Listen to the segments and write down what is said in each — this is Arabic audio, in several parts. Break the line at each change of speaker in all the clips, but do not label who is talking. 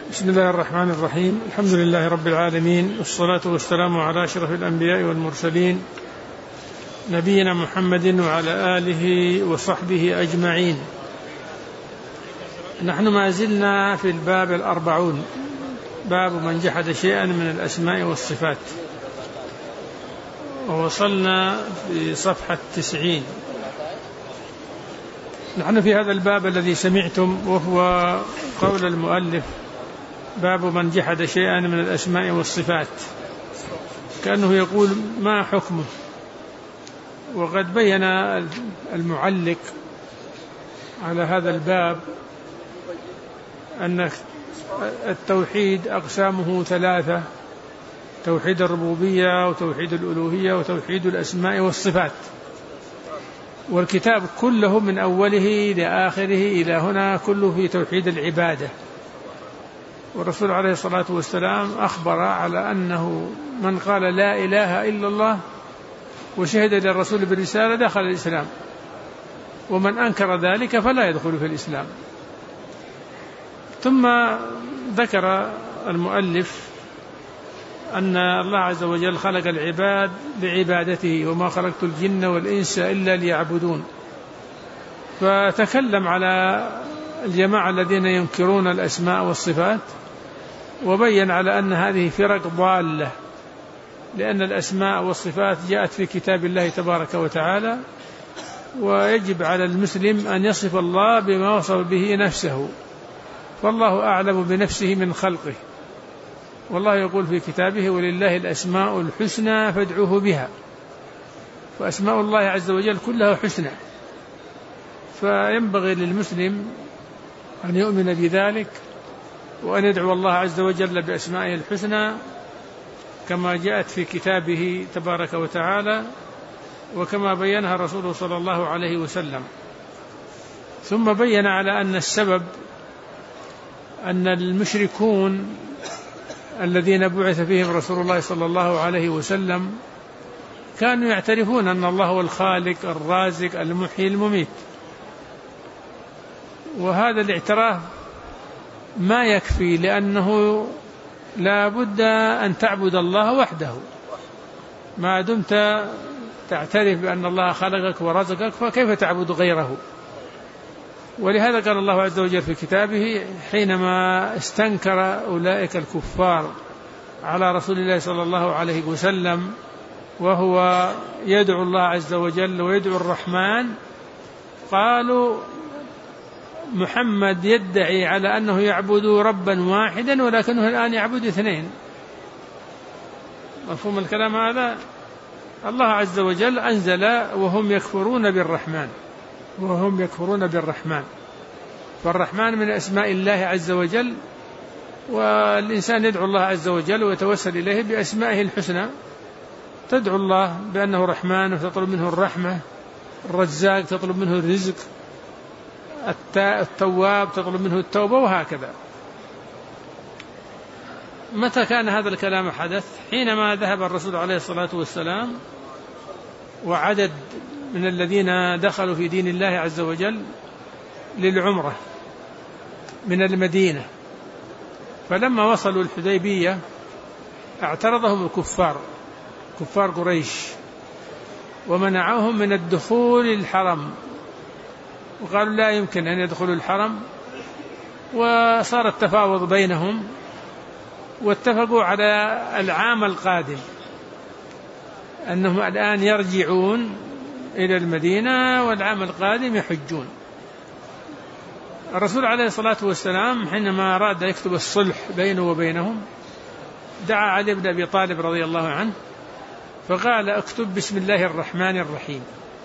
بسم الله الرحمن الرحيم. الحمد لله رب العالمين، والصلاة والسلام على أشرف الأنبياء والمرسلين نبينا محمد وعلى آله وصحبه أجمعين. نحن ما زلنا في الباب 40، باب من جحد شيئا من الأسماء والصفات، ووصلنا في صفحة 90. نحن في هذا الباب الذي سمعتم، وهو قول المؤلف: باب من جحد شيئا من الأسماء والصفات، كأنه يقول ما حكمه. وقد بين المعلق على هذا الباب أن التوحيد أقسامه 3: توحيد الربوبية، وتوحيد الألوهية، وتوحيد الأسماء والصفات. والكتاب كله من أوله لآخره إلى هنا كله في توحيد العبادة. والرسول عليه الصلاة والسلام أخبر على أنه من قال لا إله إلا الله وشهد للرسول بالرسالة دخل الإسلام، ومن أنكر ذلك فلا يدخل في الإسلام. ثم ذكر المؤلف أن الله عز وجل خلق العباد بعبادته، وما خلقت الجن والإنس إلا ليعبدون. فتكلم على الجماعة الذين ينكرون الأسماء والصفات، وبين على أن هذه فرق ضالة، لأن الأسماء والصفات جاءت في كتاب الله تبارك وتعالى، ويجب على المسلم أن يصف الله بما وصف به نفسه، فالله أعلم بنفسه من خلقه. والله يقول في كتابه: ولله الأسماء الحسنى فادعوه بها. فأسماء الله عز وجل كلها حسنى، فينبغي للمسلم أن يؤمن بذلك، وأن يدعو الله عز وجل بأسمائه الحسنى كما جاءت في كتابه تبارك وتعالى، وكما بينها الرسول صلى الله عليه وسلم. ثم بين على أن السبب أن المشركون الذين بعث فيهم رسول الله صلى الله عليه وسلم كانوا يعترفون أن الله هو الخالق الرازق المحيي المميت، وهذا الاعتراف ما يكفي، لأنه لا بد أن تعبد الله وحده. ما دمت تعترف بأن الله خلقك ورزقك، فكيف تعبد غيره؟ ولهذا قال الله عز وجل في كتابه حينما استنكر أولئك الكفار على رسول الله صلى الله عليه وسلم وهو يدعو الله عز وجل ويدعو الرحمن، قالوا محمد يدعي على أنه يعبد ربا واحدا ولكنه الآن يعبد 2. مفهوم الكلام هذا؟ الله عز وجل أنزل وهم يكفرون بالرحمن، فالرحمن من أسماء الله عز وجل، والإنسان يدعو الله عز وجل ويتوسل إليه بأسمائه الحسنى. تدعو الله بأنه رحمن وتطلب منه الرحمة، الرزاق تطلب منه الرزق، التواب تطلب منه التوبة، وهكذا. متى كان هذا الكلام حدث؟ حينما ذهب الرسول عليه الصلاة والسلام وعدد من الذين دخلوا في دين الله عز وجل للعمرة من المدينة، فلما وصلوا الحديبية اعترضهم كفار قريش، ومنعوهم من الدخول الحرم، وقالوا لا يمكن أن يدخلوا الحرم. وصار التفاوض بينهم، واتفقوا على العام القادم أنهم الآن يرجعون إلى المدينة، والعام القادم يحجون. الرسول عليه الصلاة والسلام حينما أراد يكتب الصلح بينه وبينهم دعا علي بن أبي طالب رضي الله عنه، فقال: اكتب بسم الله الرحمن الرحيم.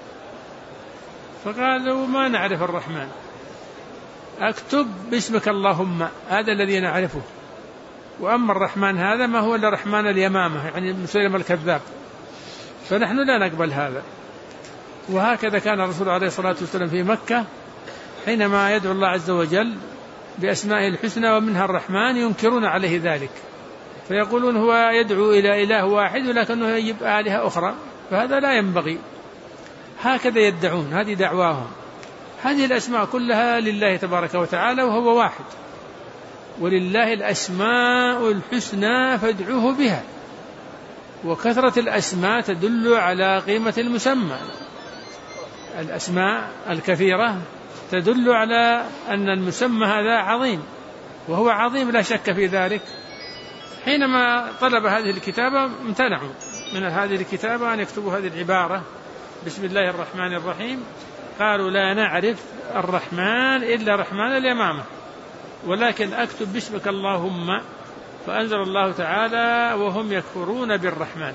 فقالوا: ما نعرف الرحمن. اكتب باسمك اللهم، هذا الذي نعرفه، وأما الرحمن هذا ما هو إلا رحمن اليمامة، يعني مسيلمة الكذاب، فنحن لا نقبل هذا. وهكذا كان الرسول عليه الصلاة والسلام في مكة حينما يدعو الله عز وجل بأسمائه الحسنى ومنها الرحمن، ينكرون عليه ذلك، فيقولون هو يدعو إلى إله واحد ولكنه يجب آلهة أخرى، فهذا لا ينبغي. هكذا يدعون، هذه دعواهم. هذه الأسماء كلها لله تبارك وتعالى وهو واحد، ولله الأسماء الحسنى فادعوه بها. وكثرة الأسماء تدل على قيمة المسمى، الأسماء الكثيرة تدل على أن المسمى هذا عظيم، وهو عظيم لا شك في ذلك. حينما طلب هذه الكتابة امتنعوا من هذه الكتابة أن يكتبوا هذه العبارة بسم الله الرحمن الرحيم، قالوا لا نعرف الرحمن إلا رحمن اليمامة، ولكن أكتب باسمك اللهم، فأنزل الله تعالى وهم يكفرون بالرحمن.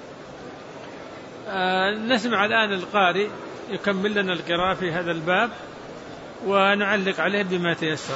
نسمع الآن القارئ يكمل لنا القراءة في هذا الباب ونعلق عليه بما تيسر.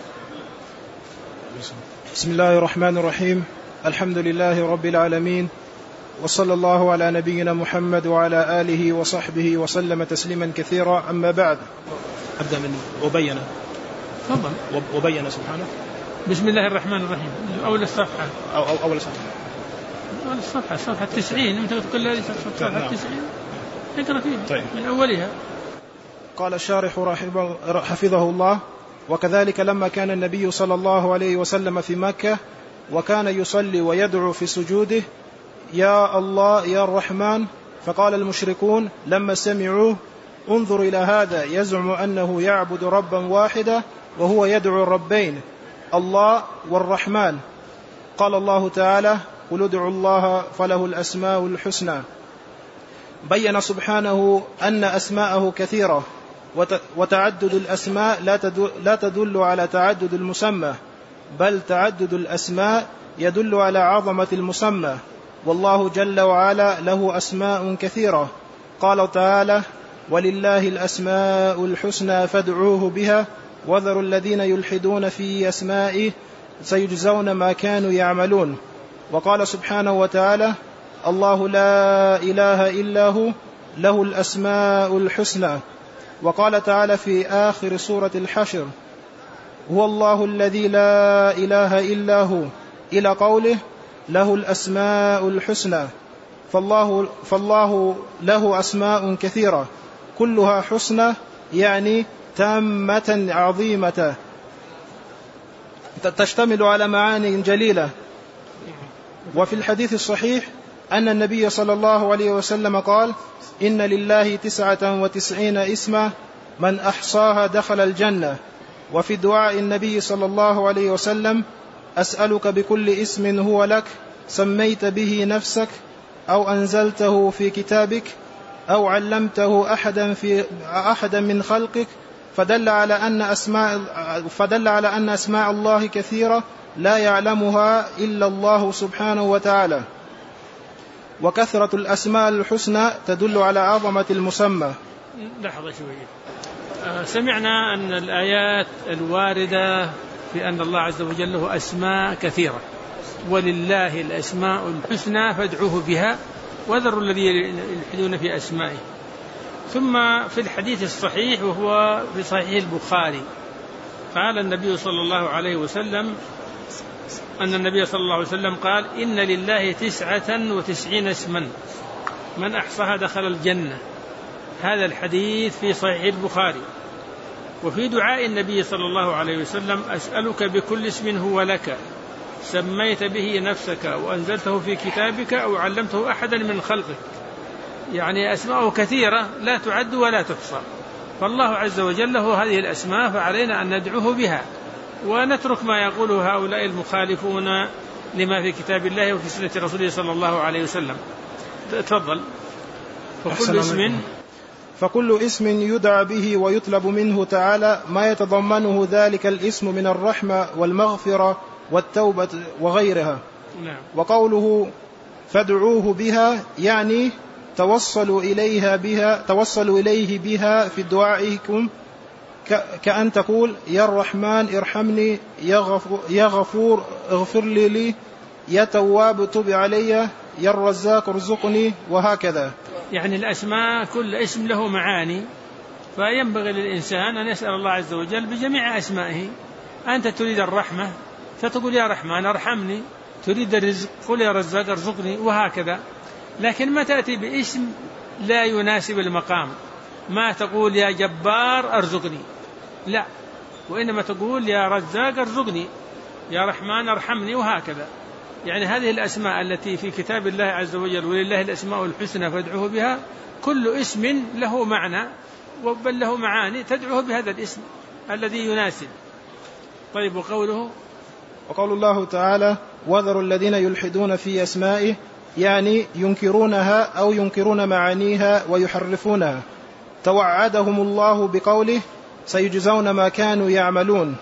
بسم الله الرحمن الرحيم. الحمد لله رب العالمين، وصلى الله على نبينا محمد وعلى آله وصحبه وسلم تسليما كثيرا. أما بعد، أبدأ من وبين.
تفضل.
وبين سبحانه.
بسم الله الرحمن الرحيم. أول الصفحة
أول صفحة.
أول الصفحة، صفحة 90. أنت تقول لي صفحة 90 اقرأ فيها.
طيب.
من أولها.
قال الشارح حفظه الله: وكذلك لما كان النبي صلى الله عليه وسلم في مكة وكان يصلي ويدعو في سجوده يا الله يا الرحمن، فقال المشركون لما سمعوه: انظر إلى هذا يزعم أنه يعبد ربا واحدا وهو يدعو الربين الله والرحمن. قال الله تعالى: قل ادعوا الله فله الأسماء الحسنى. بين سبحانه أن أسماءه كثيرة، وتعدد الأسماء لا تدل على تعدد المسمى، بل تعدد الأسماء يدل على عظمة المسمى، والله جل وعلا له أسماء كثيرة. قال تعالى: ولله الأسماء الحسنى فادعوه بها وذروا الذين يلحدون في أسمائه سيجزون ما كانوا يعملون. وقال سبحانه وتعالى: الله لا إله إلا هو له الأسماء الحسنى. وقال تعالى في آخر سورة الحشر: هو الله الذي لا إله إلا هو، إلى قوله له الأسماء الحسنى. فالله له أسماء كثيرة كلها حسنى، يعني تامة عظيمة تشتمل على معاني جليلة. وفي الحديث الصحيح أن النبي صلى الله عليه وسلم قال: إن لله 99 اسما من أحصاها دخل الجنة. وفي دعاء النبي صلى الله عليه وسلم: أسألك بكل اسم هو لك سميت به نفسك أو أنزلته في كتابك أو علمته أحدا من خلقك، فدل على أن أسماء الله كثيرة لا يعلمها إلا الله سبحانه وتعالى. وكثرة الأسماء الحسنى تدل على عظمة المسمى.
لحظة شوية. سمعنا أن الآيات الواردة في أن الله عز وجل له أسماء كثيرة، ولله الأسماء الحسنى فادعوه بها وذروا الذين يلحدون في أسمائه. ثم في الحديث الصحيح وهو في صحيح البخاري قال النبي صلى الله عليه وسلم أن النبي صلى الله عليه وسلم قال: إن لله 99 اسما من أحصاها دخل الجنة. هذا الحديث في صحيح البخاري. وفي دعاء النبي صلى الله عليه وسلم: أسألك بكل اسم هو لك سميت به نفسك وأنزلته في كتابك أو علمته أحدا من خلقك. يعني أسماءه كثيرة لا تعد ولا تحصى، فالله عز وجل له هذه الأسماء، فعلينا أن ندعوه بها ونترك ما يقوله هؤلاء المخالفون لما في كتاب الله وفي سنة رسوله صلى الله عليه وسلم. تفضل.
فكل اسم يدعى به ويطلب منه تعالى ما يتضمنه ذلك الاسم من الرحمة والمغفرة والتوبة وغيرها.
نعم.
وقوله فادعوه بها يعني توصلوا إليه بها في دعائكم، كأن تقول: يا الرحمن ارحمني، يا غفور اغفر لي، يا تواب تب علي، يا الرزاق ارزقني، وهكذا.
يعني الأسماء كل اسم له معاني، فينبغي للإنسان أن يسأل الله عز وجل بجميع أسمائه. أنت تريد الرحمة فتقول يا رحمن ارحمني، تريد الرزق قل يا رزاق ارزقني، وهكذا. لكن ما تأتي باسم لا يناسب المقام، ما تقول يا جبار ارزقني، لا، وإنما تقول يا رزاق ارزقني، يا رحمن ارحمني، وهكذا. يعني هذه الأسماء التي في كتاب الله عز وجل، ولله الأسماء الحسنى فادعوه بها، كل اسم له معنى بل له معاني تدعوه بهذا الاسم الذي يناسب. طيب، وقول
الله تعالى: وذروا الذين يلحدون في أسمائه، يعني ينكرونها أو ينكرون معانيها ويحرفونها. توعدهم الله بقوله: سيجزون ما كانوا يعملون.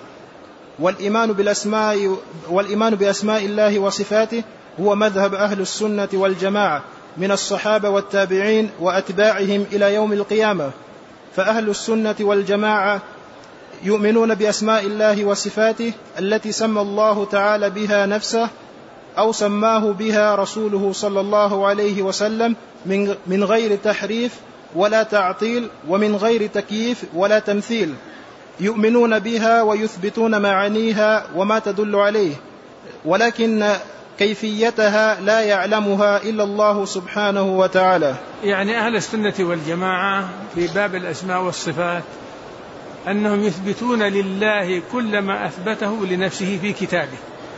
والإيمان بأسماء الله وصفاته هو مذهب أهل السنة والجماعة من الصحابة والتابعين وأتباعهم إلى يوم القيامة. فأهل السنة والجماعة يؤمنون بأسماء الله وصفاته التي سمى الله تعالى بها نفسه أو سماه بها رسوله صلى الله عليه وسلم من غير تحريف ولا تعطيل، ومن غير تكييف ولا تمثيل. يؤمنون بها ويثبتون معانيها وما تدل عليه، ولكن كيفيتها لا يعلمها إلا الله سبحانه وتعالى.
يعني أهل السنة والجماعة في باب الأسماء والصفات أنهم يثبتون لله كل ما أثبته لنفسه في كتابه،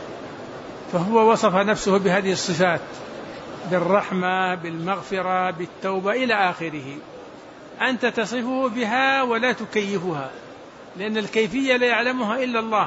فهو وصف نفسه بهذه الصفات، بالرحمة، بالمغفرة، بالتوبة إلى آخره. أنت تصفه بها ولا تكيفها، لأن الكيفية لا يعلمها إلا الله.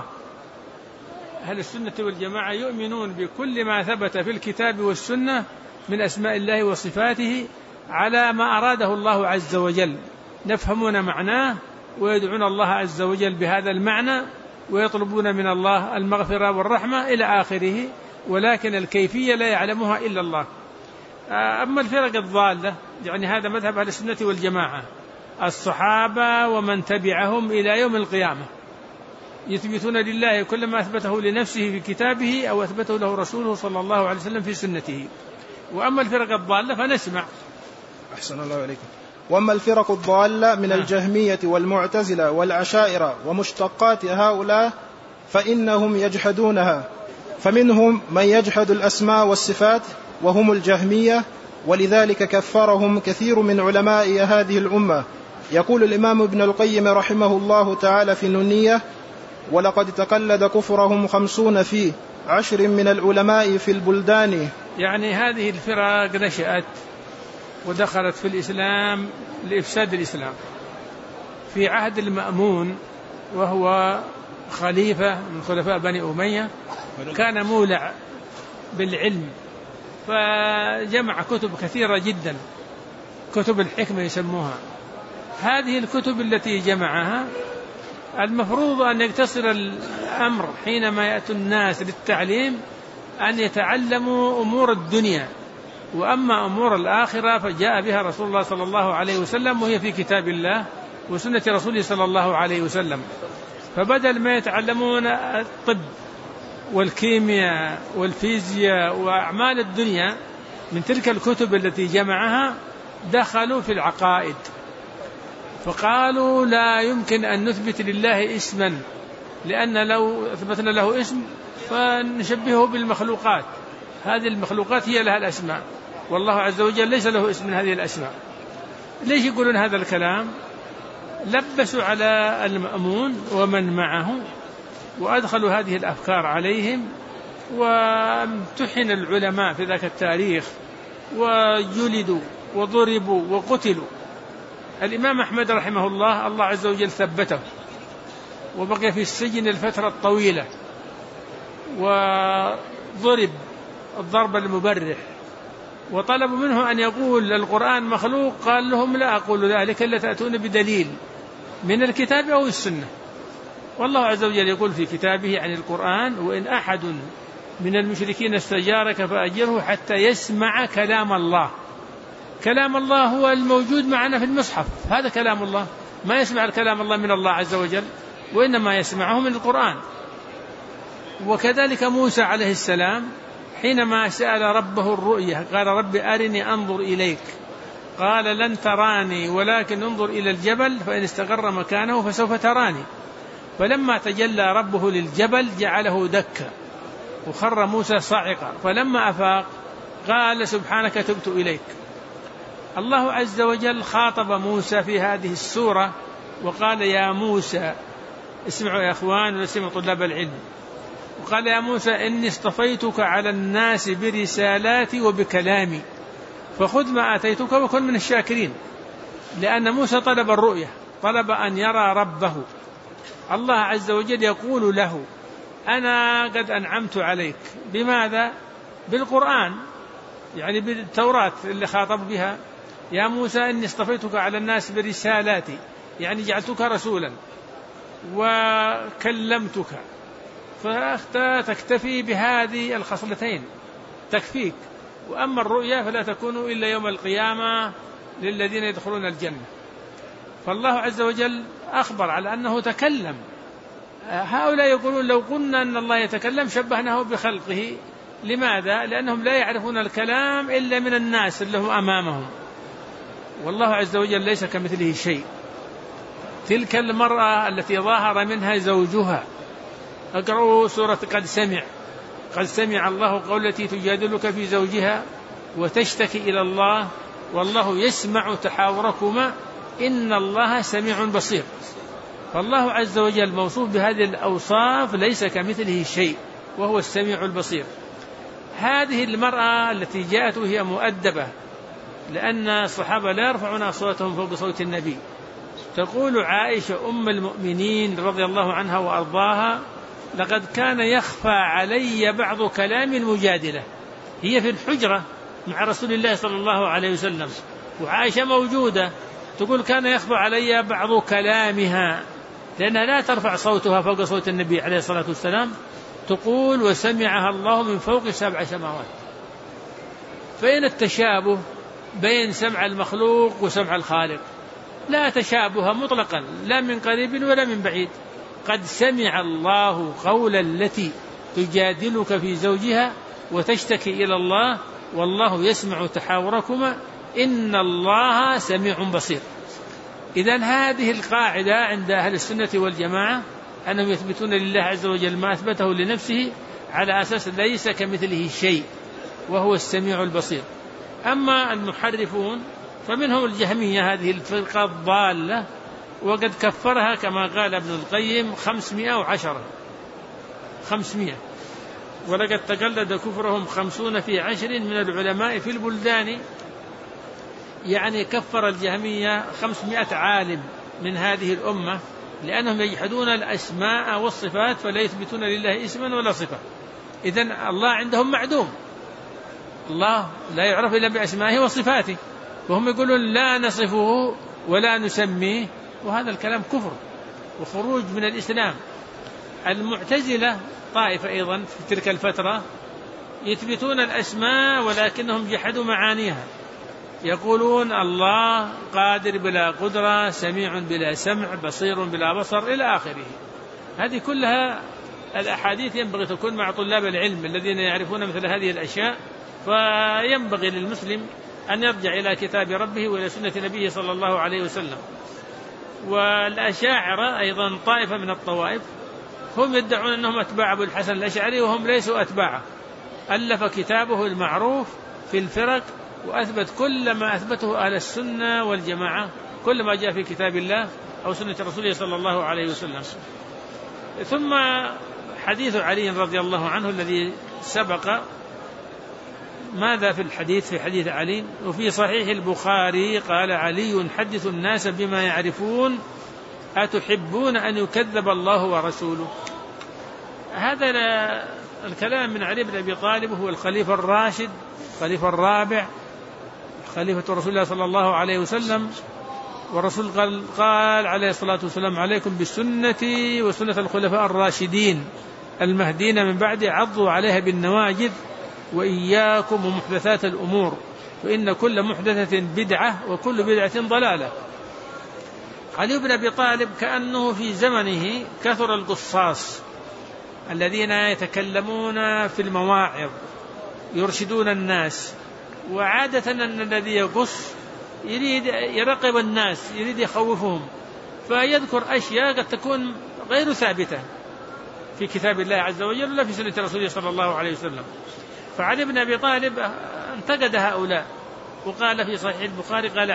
أهل السنة والجماعة يؤمنون بكل ما ثبت في الكتاب والسنة من أسماء الله وصفاته على ما أراده الله عز وجل، يفهمون معناه ويدعون الله عز وجل بهذا المعنى ويطلبون من الله المغفرة والرحمة إلى آخره، ولكن الكيفية لا يعلمها إلا الله. أما الفرق الضالة، يعني هذا مذهب أهل السنة والجماعة، الصحابة ومن تبعهم إلى يوم القيامة، يثبتون لله كل ما أثبته لنفسه في كتابه أو أثبته له رسوله صلى الله عليه وسلم في سنته. وأما الفرق الضالة فنسمع.
أحسن الله عليكم. وأما الفرق الضالة من الجهمية والمعتزلة والعشائرة ومشتقات هؤلاء فإنهم يجحدونها، فمنهم من يجحد الأسماء والصفات وهم الجهمية، ولذلك كفرهم كثير من علماء هذه الأمة. يقول الإمام ابن القيم رحمه الله تعالى في النونية: ولقد تقلد كفرهم 50 في 10 من العلماء في البلدان.
يعني هذه الفرق نشأت ودخلت في الإسلام لإفساد الإسلام في عهد المأمون، وهو خليفة من خلفاء بني أمية، كان مولع بالعلم، فجمع كتب كثيرة جدا، كتب الحكمة يسموها. هذه الكتب التي جمعها المفروض أن يقتصر الأمر حينما يأتي الناس للتعليم أن يتعلموا أمور الدنيا، وأما أمور الآخرة فجاء بها رسول الله صلى الله عليه وسلم، وهي في كتاب الله وسنة رسوله صلى الله عليه وسلم. فبدل ما يتعلمون الطب والكيمياء والفيزياء وأعمال الدنيا من تلك الكتب التي جمعها، دخلوا في العقائد، فقالوا لا يمكن أن نثبت لله اسما، لأن لو أثبتنا له اسم فنشبهه بالمخلوقات، هذه المخلوقات هي لها الأسماء، والله عز وجل ليس له اسم من هذه الأسماء. ليش يقولون هذا الكلام؟ لبسوا على المأمون ومن معه وأدخلوا هذه الأفكار عليهم، وامتحن العلماء في ذاك التاريخ وجلدوا وضربوا وقتلوا. الإمام أحمد رحمه الله، الله عز وجل ثبته وبقي في السجن الفترة الطويلة، وضرب الضرب المبرح، وطلبوا منه أن يقول القرآن مخلوق، قال لهم لا أقول ذلك إلا تأتون بدليل من الكتاب أو السنة. والله عز وجل يقول في كتابه عن القرآن: وإن أحد من المشركين استجارك فأجره حتى يسمع كلام الله. كلام الله هو الموجود معنا في المصحف، هذا كلام الله، ما يسمع الكلام الله من الله عز وجل، وإنما يسمعه من القرآن. وكذلك موسى عليه السلام حينما سأل ربه الرؤية قال: رب أرني أنظر إليك، قال: لن تراني ولكن انظر إلى الجبل فإن استقر مكانه فسوف تراني. فلما تجلى ربه للجبل جعله دكا وخر موسى صاعقا، فلما أفاق قال: سبحانك تبت إليك. الله عز وجل خاطب موسى في هذه السورة وقال: يا موسى، اسمعوا يا أخوان واسمعوا طلاب العلم، وقال يا موسى إني اصطفيتك على الناس برسالاتي وبكلامي فخذ ما آتيتك وكن من الشاكرين. لأن موسى طلب الرؤية، طلب أن يرى ربه. الله عز وجل يقول له أنا قد أنعمت عليك. بماذا؟ بالقرآن، يعني بالتوراة اللي خاطب بها. يا موسى إني اصطفيتك على الناس برسالاتي، يعني جعلتك رسولا وكلمتك، فأنت تكتفي بهذه الخصلتين تكفيك. وأما الرؤيا فلا تكون إلا يوم القيامة للذين يدخلون الجنة. فالله عز وجل أخبر على أنه تكلم. هؤلاء يقولون لو قلنا أن الله يتكلم شبهناه بخلقه. لماذا؟ لأنهم لا يعرفون الكلام إلا من الناس اللي هم أمامهم، والله عز وجل ليس كمثله شيء. تلك المرأة التي ظاهر منها زوجها، اقرأوا سورة قد سمع الله قول التي تجادلك في زوجها وتشتكي إلى الله والله يسمع تحاوركما إن الله سميع بصير. فالله عز وجل موصوف بهذه الأوصاف ليس كمثله شيء وهو السميع البصير. هذه المرأة التي جاءت وهي مؤدبة، لأن الصحابة لا يرفعون أصواتهم فوق صوت النبي. تقول عائشة أم المؤمنين رضي الله عنها وأرضاها لقد كان يخفى علي بعض كلام المجادلة. هي في الحجرة مع رسول الله صلى الله عليه وسلم وعائشة موجودة، تقول كان يخفى علي بعض كلامها، لأنها لا ترفع صوتها فوق صوت النبي عليه الصلاة والسلام. تقول وسمعها الله من فوق 7 سماوات. فإن التشابه بين سمع المخلوق وسمع الخالق؟ لا تشابه مطلقا، لا من قريب ولا من بعيد. قد سمع الله قول التي تجادلك في زوجها وتشتكي إلى الله والله يسمع تحاوركما إن الله سميع بصير. إذن هذه القاعدة عند أهل السنة والجماعة أنهم يثبتون لله عز وجل ما أثبته لنفسه على أساس ليس كمثله شيء وهو السميع البصير. أما المحرفون فمنهم الجهمية، هذه الفرقة الضالة، وقد كفرها كما قال ابن القيم 510 ولقد تقلد كفرهم 50 في 10 من العلماء في البلدان. يعني كفر الجهمية 500 عالم من هذه الأمة لأنهم يجحدون الأسماء والصفات فلا يثبتون لله اسما ولا صفة. إذن الله عندهم معدوم، الله لا يعرف إلا بأسمائه وصفاته، وهم يقولون لا نصفه ولا نسميه، وهذا الكلام كفر وخروج من الإسلام. المعتزلة طائفة أيضا في تلك الفترة يثبتون الأسماء ولكنهم جحدوا معانيها، يقولون الله قادر بلا قدرة، سميع بلا سمع، بصير بلا بصر إلى آخره. هذه كلها الأحاديث ينبغي تكون مع طلاب العلم الذين يعرفون مثل هذه الأشياء. فينبغي للمسلم أن يرجع إلى كتاب ربه وإلى سنة نبيه صلى الله عليه وسلم. والأشاعرة أيضا طائفة من الطوائف هم يدعون أنهم أتباع أبو الحسن الأشعري وهم ليسوا أتباعه. ألف كتابه المعروف في الفرق وأثبت كل ما أثبته أهل السنة والجماعة، كل ما جاء في كتاب الله أو سنة رسوله صلى الله عليه وسلم. ثم حديث علي رضي الله عنه الذي سبق، ماذا في الحديث؟ في حديث علي وفي صحيح البخاري قال علي حدث الناس بما يعرفون أتحبون أن يكذب الله ورسوله. هذا الكلام من علي بن أبي طالب، هو الخليفة الراشد، الخليفة الرابع، خليفة رسول الله صلى الله عليه وسلم. والرسول قال عليه الصلاة والسلام عليكم بسنتي وسنة الخلفاء الراشدين المهدين من بعد عضوا عليها بالنواجذ وإياكم ومحدثات الأمور فإن كل محدثة بدعة وكل بدعة ضلالة. علي بن أبي طالب كأنه في زمنه كثر القصاص الذين يتكلمون في المواعظ يرشدون الناس، وعادة أن الذي يقص يريد يراقب الناس، يريد يخوفهم، فيذكر أشياء قد تكون غير ثابتة في كتاب الله عز وجل ولا في سنة رسوله صلى الله عليه وسلم. فعلي بن أبي طالب انتقد هؤلاء وقال في صحيح البخاري قال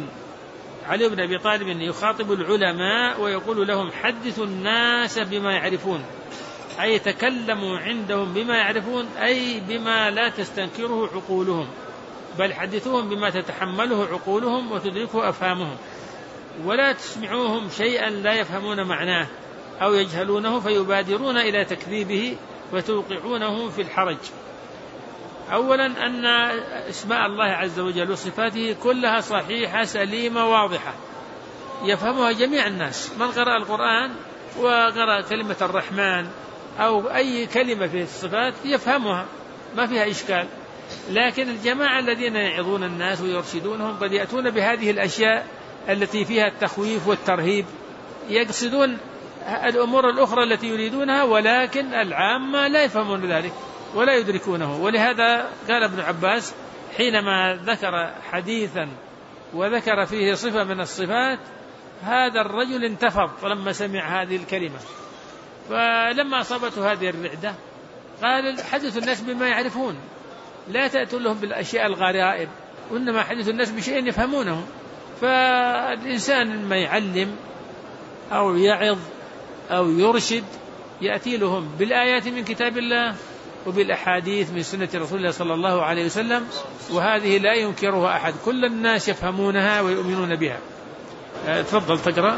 علي بن أبي طالب يخاطب العلماء ويقول لهم حدثوا الناس بما يعرفون أي تكلموا عندهم بما يعرفون، أي بما لا تستنكره عقولهم، بل حدثوهم بما تتحمله عقولهم وتدركه أفهامهم، ولا تسمعوهم شيئا لا يفهمون معناه أو يجهلونه فيبادرون إلى تكذيبه وتوقعونه في الحرج. أولا أن اسماء الله عز وجل وصفاته كلها صحيحة سليمة واضحة يفهمها جميع الناس، من قرأ القرآن وقرأ كلمة الرحمن أو أي كلمة في الصفات يفهمها ما فيها إشكال. لكن الجماعة الذين يعظون الناس ويرشدونهم قد يأتون بهذه الأشياء التي فيها التخويف والترهيب، يقصدون الأمور الأخرى التي يريدونها، ولكن العامة لا يفهمون ذلك ولا يدركونه. ولهذا قال ابن عباس حينما ذكر حديثا وذكر فيه صفة من الصفات، هذا الرجل انتفض لما سمع هذه الكلمة، فلما أصابته هذه الرعدة قال حدث الناس بما يعرفون، لا تأتوا لهم بالأشياء الغرائب، وإنما حدث الناس بشيء يفهمونه. فالإنسان ما يعلم أو يعظ أو يرشد يأتي لهم بالآيات من كتاب الله وبالأحاديث من سنة رسول الله صلى الله عليه وسلم، وهذه لا ينكرها أحد، كل الناس يفهمونها ويؤمنون بها. تفضل تقرأ.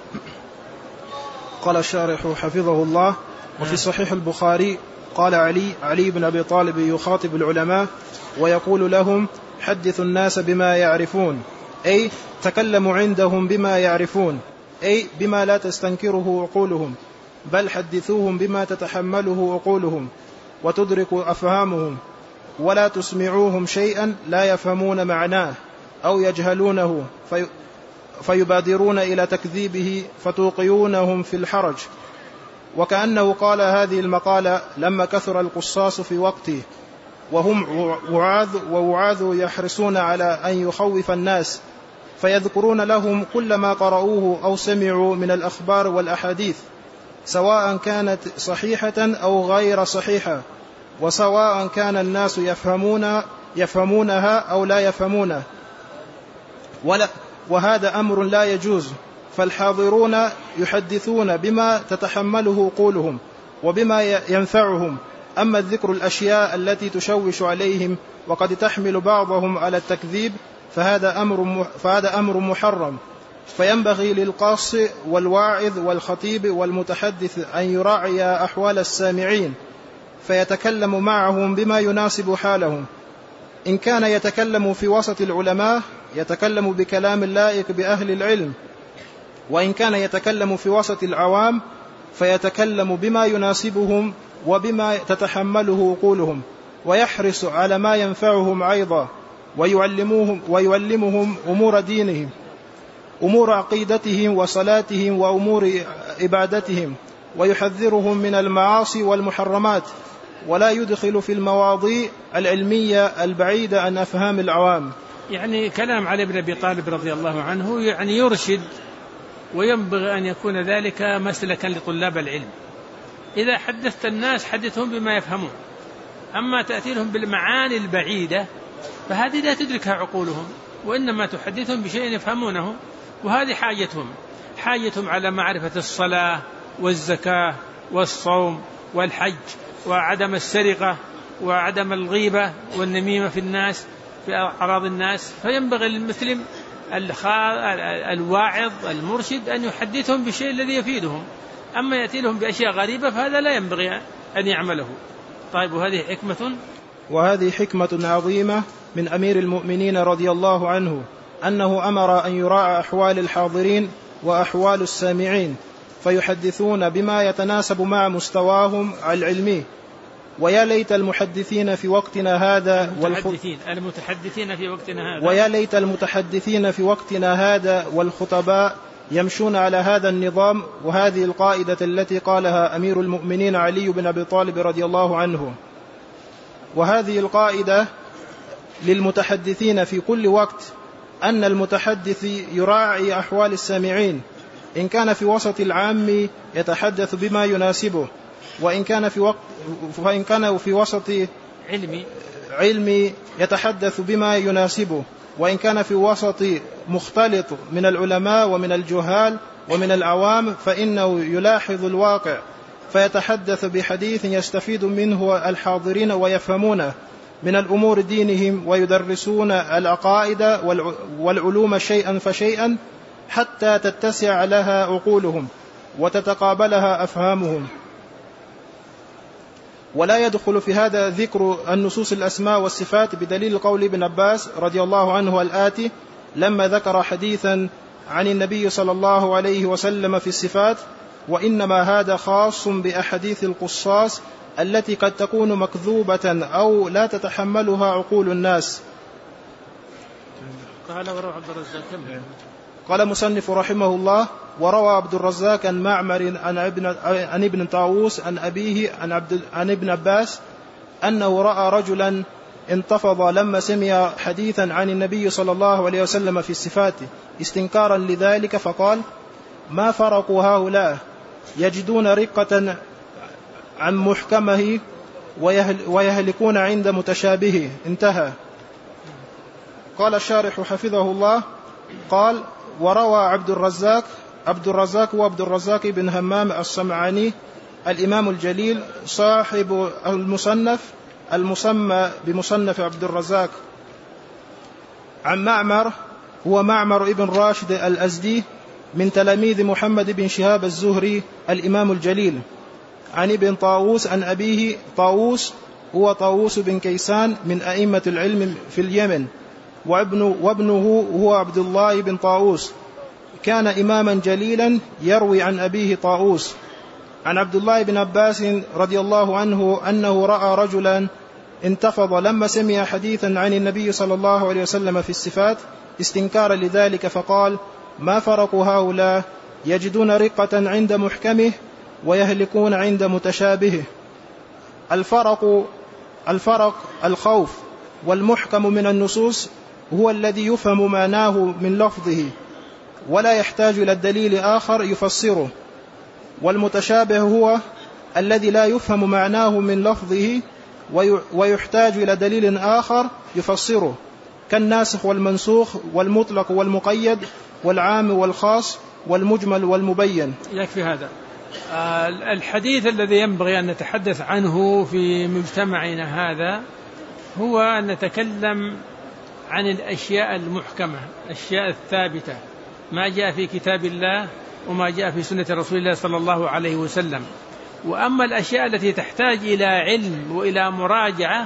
قال الشارح حفظه الله: وفي صحيح البخاري قال علي بن أبي طالب يخاطب العلماء ويقول لهم: حدثوا الناس بما يعرفون، أي تكلموا عندهم بما يعرفون، أي بما لا تستنكره عقولهم، بل حدثوهم بما تتحمله عقولهم وتدرك أفهامهم، ولا تسمعوهم شيئا لا يفهمون معناه أو يجهلونه فيبادرون إلى تكذيبه فتوقعونهم في الحرج. وكأنه قال هذه المقالة لما كثر القصاص في وقته، وهم ووعاذ يحرصون على أن يخوف الناس، فيذكرون لهم كل ما قرأوه أو سمعوا من الأخبار والأحاديث، سواء كانت صحيحة أو غير صحيحة، وسواء كان الناس يفهمونها أو لا يفهمونها، وهذا أمر لا يجوز. فالحاضرون يحدثون بما تتحمله عقولهم وبما ينفعهم، أما الذكر الأشياء التي تشوش عليهم وقد تحمل بعضهم على التكذيب فهذا أمر محرم. فينبغي للقاص والواعظ والخطيب والمتحدث أن يراعي أحوال السامعين فيتكلم معهم بما يناسب حالهم. إن كان يتكلم في وسط العلماء يتكلم بكلام لائق بأهل العلم، وإن كان يتكلم في وسط العوام فيتكلم بما يناسبهم وبما تتحمله عقولهم، ويحرص على ما ينفعهم أيضا، ويعلمهم أمور دينهم، أمور عقيدتهم وصلاتهم وأمور عبادتهم، ويحذرهم من المعاصي والمحرمات، ولا يدخل في المواضيع العلمية البعيدة عن أفهام العوام.
يعني كلام علي بن أبي طالب رضي الله عنه يعني يرشد، وينبغي أن يكون ذلك مسلكا لطلاب العلم. إذا حدثت الناس حدثهم بما يفهمون، أما تأتي لهم بالمعاني البعيدة فهذه لا تدركها عقولهم، وإنما تحدثهم بشيء يفهمونه، وهذه حاجتهم على معرفة الصلاة والزكاة والصوم والحج وعدم السرقة وعدم الغيبة والنميمة في الناس في أعراض الناس. فينبغي للمسلم الواعظ المرشد أن يحدثهم بالشيء الذي يفيدهم، أما يأتي لهم بأشياء غريبة فهذا لا ينبغي أن يعمله. طيب، وهذه حكمة
عظيمة من أمير المؤمنين رضي الله عنه، أنه أمر أن يراعى أحوال الحاضرين وأحوال السامعين، فيحدثون بما يتناسب مع مستواهم العلمي. ويا ليت المتحدثين في وقتنا هذا والخطباء يمشون على هذا النظام وهذه القاعدة التي قالها أمير المؤمنين علي بن أبي طالب رضي الله عنه. وهذه القاعدة للمتحدثين في كل وقت، أن المتحدث يراعي أحوال السامعين، إن كان في وسط العام يتحدث بما يناسبه، وإن كان في وسط علمي يتحدث بما يناسبه، وإن كان في وسط مختلط من العلماء ومن الجهال ومن العوام فإنه يلاحظ الواقع فيتحدث بحديث يستفيد منه الحاضرين ويفهمونه من الأمور دينهم، ويدرسون العقائد والعلوم شيئا فشيئا حتى تتسع لها عقولهم وتتقابلها أفهامهم. ولا يدخل في هذا ذكر النصوص الأسماء والصفات بدليل قول ابن عباس رضي الله عنه الآتي لما ذكر حديثا عن النبي صلى الله عليه وسلم في الصفات: وإنما هذا خاص بأحاديث القصاص التي قد تكون مكذوبة أو لا تتحملها عقول الناس. قال مصنف رحمه الله: وروى عبد الرزاق عن معمر عن ابن طاووس عن أبيه عن ابن عباس أنه رأى رجلا انتفض لما سمع حديثا عن النبي صلى الله عليه وسلم في الصفات استنكارا لذلك، فقال: ما فرقوا هؤلاء يجدون رقة عن محكمه ويهلكون عند متشابهه. انتهى. قال الشارح حفظه الله: قال: وروى عبد الرزاق وعبد الرزاق بن همام الصمعاني الإمام الجليل صاحب المصنف المسمى بمصنف عبد الرزاق عن معمر، هو معمر ابن راشد الأزدي من تلاميذ محمد بن شهاب الزهري الإمام الجليل، عن ابن طاووس عن أبيه طاووس، هو طاووس بن كيسان من أئمة العلم في اليمن، وابنه هو عبد الله بن طاووس كان إماما جليلا يروي عن أبيه طاووس. عن عبد الله بن عباس رضي الله عنه أنه رأى رجلا انتفض لما سمع حديثا عن النبي صلى الله عليه وسلم في الصفات استنكارا لذلك، فقال: ما فرقوا هؤلاء يجدون رقة عند محكمه ويهلكون عند متشابهه. الفرق الخوف، والمحكم من النصوص هو الذي يفهم معناه من لفظه ولا يحتاج إلى الدليل آخر يفسره، والمتشابه هو الذي لا يفهم معناه من لفظه ويحتاج إلى دليل آخر يفسره، كالناسخ والمنسوخ والمطلق والمقيد والعام والخاص والمجمل والمبين.
يكفي هذا. الحديث الذي ينبغي أن نتحدث عنه في مجتمعنا هذا هو أن نتكلم عن الأشياء المحكمة، الأشياء الثابتة، ما جاء في كتاب الله وما جاء في سنة رسول الله صلى الله عليه وسلم. وأما الأشياء التي تحتاج إلى علم وإلى مراجعة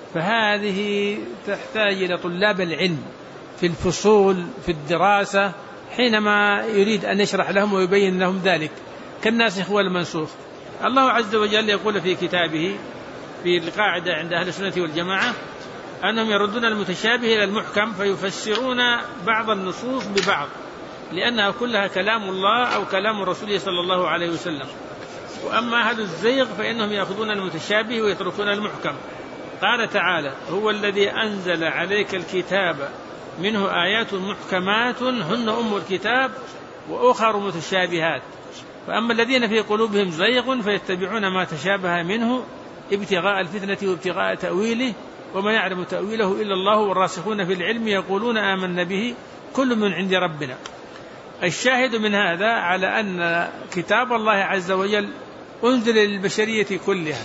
فهذه تحتاج إلى طلاب العلم في الفصول في الدراسة حينما يريد أن يشرح لهم ويبين لهم ذلك، كالناسخ والمنسوخ. الله عز وجل يقول في كتابه في القاعدة عند أهل السنة والجماعة أنهم يردون المتشابه إلى المحكم فيفسرون بعض النصوص ببعض لأنها كلها كلام الله أو كلام رسوله صلى الله عليه وسلم. وأما أهل الزيغ فإنهم يأخذون المتشابه ويتركون المحكم. قال تعالى: هو الذي أنزل عليك الكتاب منه آيات محكمات هن أم الكتاب وأخر متشابهات، فأما الذين في قلوبهم زيغ فيتبعون ما تشابه منه ابتغاء الفتنة وابتغاء تأويله وما يعلم تأويله إلا الله والراسخون في العلم يقولون آمنا به كل من عند ربنا. الشاهد من هذا على أن كتاب الله عز وجل أنزل للبشرية كلها،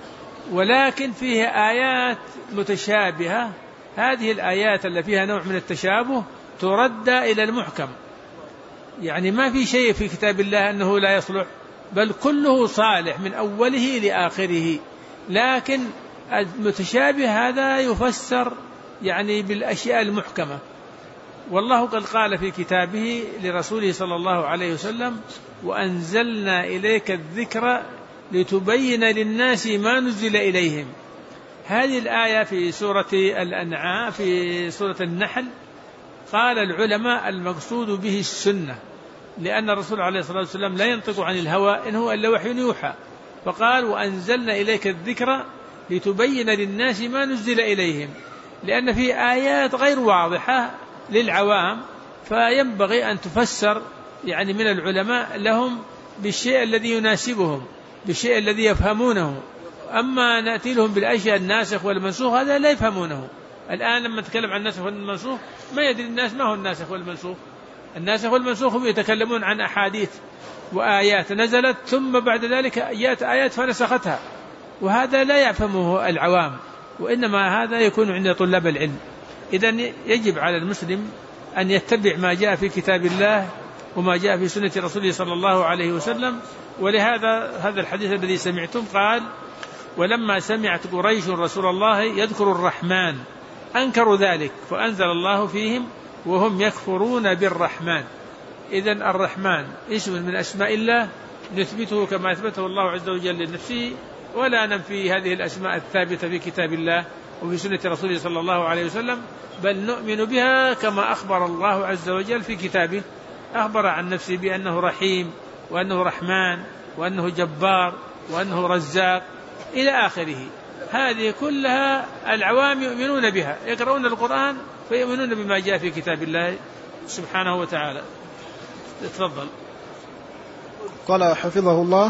ولكن فيه آيات متشابهة. هذه الآيات التي فيها نوع من التشابه ترد إلى المحكم، يعني ما في شيء في كتاب الله أنه لا يصلح، بل كله صالح من أوله لآخره، لكن المتشابه هذا يفسر يعني بالأشياء المحكمة. والله قد قال في كتابه لرسوله صلى الله عليه وسلم: وأنزلنا إليك الذكر لتبين للناس ما نزل إليهم. هذه الآية في سورة الأنعام في سورة النحل قال العلماء المقصود به السنة، لأن الرسول عليه الصلاة والسلام لا ينطق عن الهوى إن هو إلا وحي يوحى، فقال: وأنزلنا إليك الذكر لتبين للناس ما نزل إليهم، لأن في آيات غير واضحة للعوام فينبغي أن تفسر يعني من العلماء لهم بالشيء الذي يناسبهم، بالشيء الذي يفهمونه. أما نأتي لهم بالأشياء الناسخ والمنسوخ هذا لا يفهمونه. الآن لما نتكلم عن الناسخ والمنسوخ ما يدري الناس ما هو الناسخ والمنسوخ، الناسخ والمنسوخ هم يتكلمون عن أحاديث وآيات نزلت ثم بعد ذلك جاءت آيات فنسختها، وهذا لا يفهمه العوام، وإنما هذا يكون عند طلاب العلم. إذن يجب على المسلم أن يتبع ما جاء في كتاب الله وما جاء في سنة رسوله صلى الله عليه وسلم. ولهذا هذا الحديث الذي سمعتم قال: ولما سمعت قريش رسول الله يذكر الرحمن أنكروا ذلك فأنزل الله فيهم وهم يكفرون بالرحمن. إذن الرحمن اسم من أسماء الله نثبته كما أثبته الله عز وجل لنفسه، ولا ننفي هذه الأسماء الثابتة في كتاب الله وفي سنة رسوله صلى الله عليه وسلم، بل نؤمن بها كما أخبر الله عز وجل في كتابه. أخبر عن نفسه بأنه رحيم وأنه رحمن وأنه جبار وأنه رزاق إلى آخره. هذه كلها العوام يؤمنون بها، يقرؤون القرآن فيؤمنون بما جاء في كتاب الله سبحانه وتعالى. تفضل.
قال حفظه الله: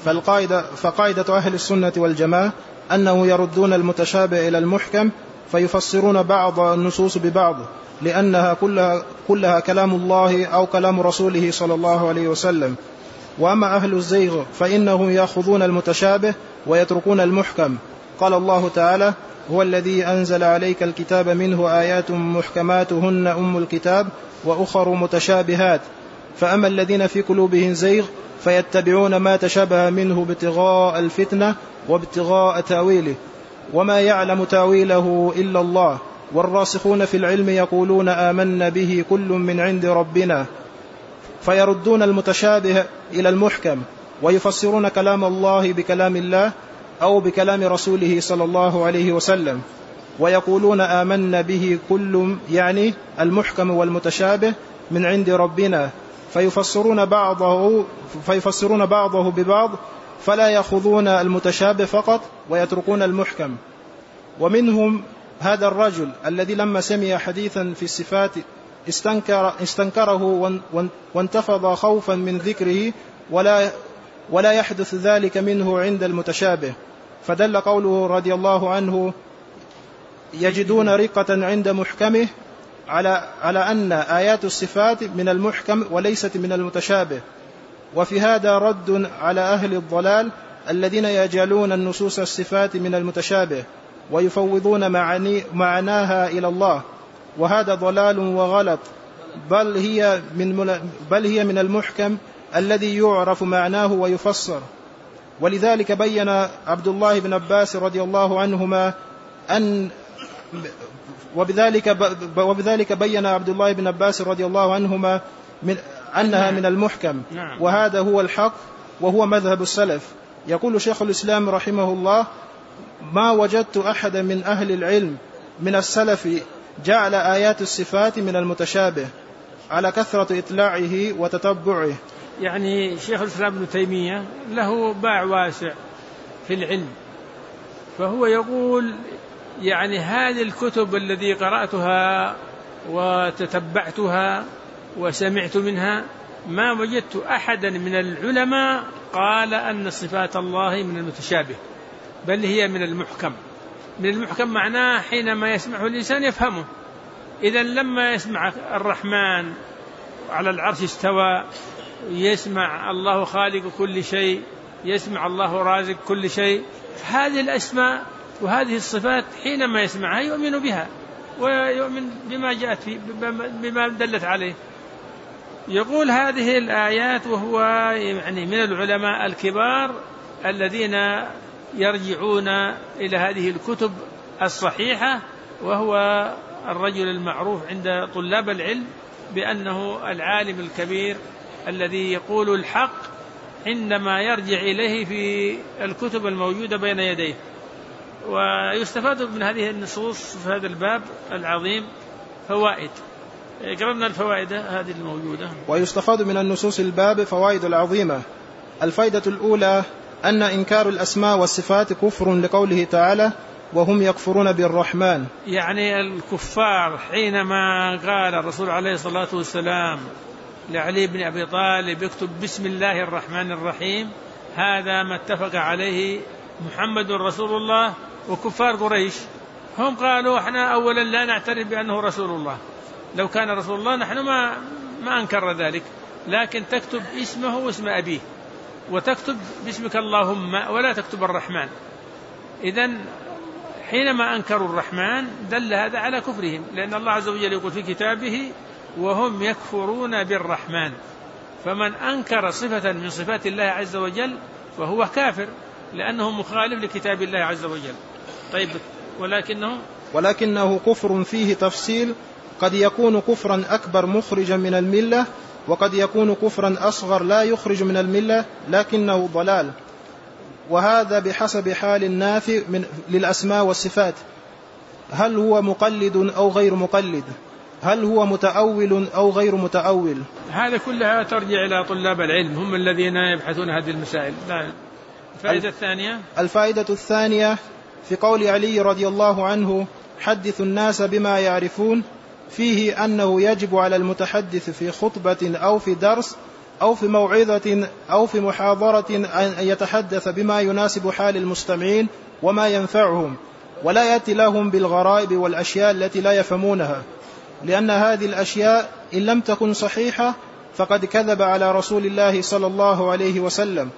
فقاعدة أهل السنة والجماعة أنه يردون المتشابه إلى المحكم فيفسرون بعض النصوص ببعض، لأنها كلها كلام الله أو كلام رسوله صلى الله عليه وسلم. وأما أهل الزيغ فإنهم يأخذون المتشابه ويتركون المحكم. قال الله تعالى: هو الذي أنزل عليك الكتاب منه آيات محكمات هن أم الكتاب وأخر متشابهات، فأما الذين في قلوبهم زيغ فيتبعون ما تشابه منه ابتغاء الفتنة وابتغاء تاويله وما يعلم تاويله إلا الله، والراسخون في العلم يقولون آمنا به كل من عند ربنا. فيردون المتشابه إلى المحكم ويفسرون كلام الله بكلام الله أو بكلام رسوله صلى الله عليه وسلم، ويقولون آمنا به كل، يعني المحكم والمتشابه، من عند ربنا، فيفسرون بعضه ببعض، فلا يأخذون المتشابه فقط ويتركون المحكم. ومنهم هذا الرجل الذي لما سمع حديثا في الصفات استنكره وانتفض خوفا من ذكره، ولا يحدث ذلك منه عند المتشابه. فدل قوله رضي الله عنه: يجدون رقة عند محكمه، على أن آيات الصفات من المحكم وليست من المتشابه. وفي هذا رد على أهل الضلال الذين يجعلون النصوص الصفات من المتشابه ويفوضون معناها إلى الله، وهذا ضلال وغلط، بل هي من المحكم الذي يعرف معناه ويفسر. ولذلك بين عبد الله بن عباس رضي الله عنهما وبذلك بين عبد الله بن عباس رضي الله عنهما أنها من المحكم، وهذا هو الحق وهو مذهب السلف. يقول شيخ الإسلام رحمه الله: ما وجدت أحد من أهل العلم من السلف جعل آيات الصفات من المتشابه على كثرة إطلاعه وتتبعه.
يعني شيخ الإسلام ابن تيمية له باع واسع في العلم، فهو يقول يعني هذه الكتب التي قرأتها وتتبعتها وسمعت منها ما وجدت أحدا من العلماء قال أن صفات الله من المتشابه، بل هي من المحكم. من المحكم معناه حينما يسمعه الإنسان يفهمه. إذا لما يسمع الرحمن على العرش استوى، يسمع الله خالق كل شيء، يسمع الله رازق كل شيء، هذه الأسماء وهذه الصفات حينما يسمعها يؤمن بها ويؤمن بما جاءت فيه بما دلت عليه. يقول هذه الآيات، وهو يعني من العلماء الكبار الذين يرجعون إلى هذه الكتب الصحيحة، وهو الرجل المعروف عند طلاب العلم بأنه العالم الكبير الذي يقول الحق عندما يرجع إليه في الكتب الموجودة بين يديه. ويستفاد من هذه النصوص في هذا الباب العظيم فوائد. قررنا الفوائد هذه الموجودة.
ويستفاد من النصوص الباب فوائد العظيمة. الفائدة الأولى أن إنكار الأسماء والصفات كفر، لقوله تعالى: وهم يكفرون بالرحمن.
يعني الكفار حينما قال الرسول عليه الصلاة والسلام لعلي بن أبي طالب: اكتب بسم الله الرحمن الرحيم، هذا ما اتفق عليه محمد رسول الله وكفار قريش. هم قالوا: احنا أولا لا نعترف بأنه رسول الله، لو كان رسول الله نحن ما أنكر ذلك، لكن تكتب اسمه واسم أبيه، وتكتب باسمك اللهم ولا تكتب الرحمن. إذن حينما أنكروا الرحمن دل هذا على كفرهم، لأن الله عز وجل يقول في كتابه وهم يكفرون بالرحمن، فمن أنكر صفة من صفات الله عز وجل فهو كافر، لأنه مخالف لكتاب الله عز وجل. طيب، ولكنه كفر فيه تفصيل،
قد يكون كفرا أكبر مخرجا من الملة، وقد يكون كفرا أصغر لا يخرج من الملة لكنه ضلال، وهذا بحسب حال النافي للأسماء والصفات، هل هو مقلد أو غير مقلد، هل هو متأول أو غير متأول.
هذا كلها ترجع إلى طلاب العلم، هم الذين يبحثون هذه المسائل. الفائدة الثانية،
الفائدة الثانية في قول علي رضي الله عنه حدث الناس بما يعرفون، فيه أنه يجب على المتحدث في خطبة أو في درس أو في موعظة أو في محاضرة أن يتحدث بما يناسب حال المستمعين وما ينفعهم، ولا يأتي لهم بالغرائب والأشياء التي لا يفهمونها، لأن هذه الأشياء إن لم تكن صحيحة فقد كذب على رسول الله صلى الله عليه وسلم،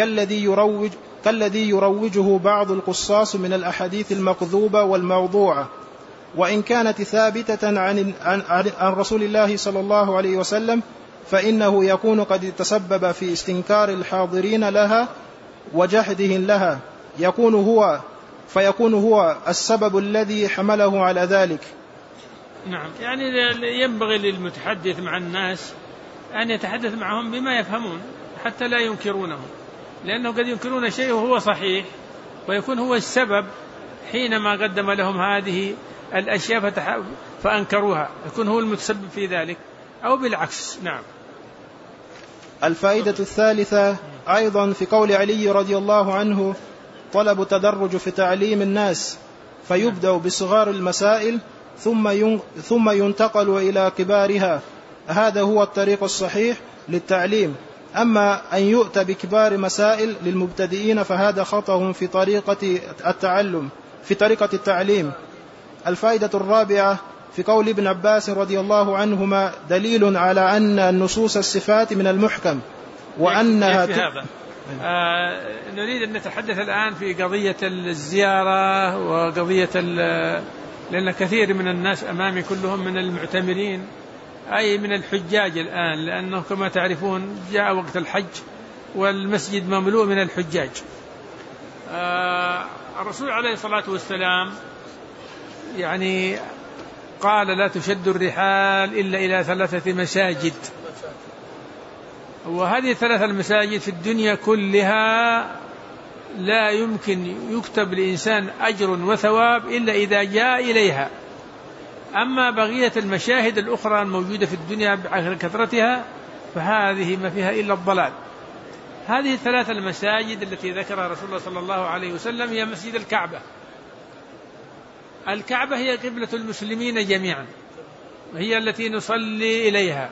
كالذي يروجه بعض القصاص من الأحاديث المكذوبة والموضوعة، وإن كانت ثابتة عن رسول الله صلى الله عليه وسلم فإنه يكون قد تسبب في استنكار الحاضرين لها وجحدهم لها، فيكون هو السبب الذي حمله على ذلك.
نعم، يعني ينبغي للمتحدث مع الناس أن يتحدث معهم بما يفهمون حتى لا ينكرونه، لأنه قد ينكرون شيء وهو صحيح، ويكون هو السبب حينما قدم لهم هذه الأشياء فأنكروها، يكون هو المتسبب في ذلك، أو بالعكس. نعم.
الفائدة الثالثة أيضا في قول علي رضي الله عنه طلب تدرج في تعليم الناس، فيبدأ بصغار المسائل ثم ينتقل إلى كبارها، هذا هو الطريق الصحيح للتعليم. أما أن يؤتى بكبار مسائل للمبتدئين فهذا خطأ في طريقة التعليم. الفائدة الرابعة في قول ابن عباس رضي الله عنهما دليل على أن النصوص الصفات من المحكم، وأنها
نريد أن نتحدث الآن في قضية الزيارة وقضية لأن كثير من الناس أمامي كلهم من المعتمرين، أي من الحجاج الآن، لأنه كما تعرفون جاء وقت الحج والمسجد مملوء من الحجاج. الرسول عليه الصلاة والسلام يعني قال لا تشد الرحال إلا إلى 3 مساجد، وهذه 3 المساجد في الدنيا كلها لا يمكن يكتب لإنسان أجر وثواب إلا إذا جاء إليها. أما بقية المشاهد الأخرى الموجودة في الدنيا على كثرتها فهذه ما فيها إلا الضلال. هذه 3 المساجد التي ذكرها رسول الله صلى الله عليه وسلم هي مسجد الكعبة. الكعبة هي قبلة المسلمين جميعا، وهي التي نصلي إليها،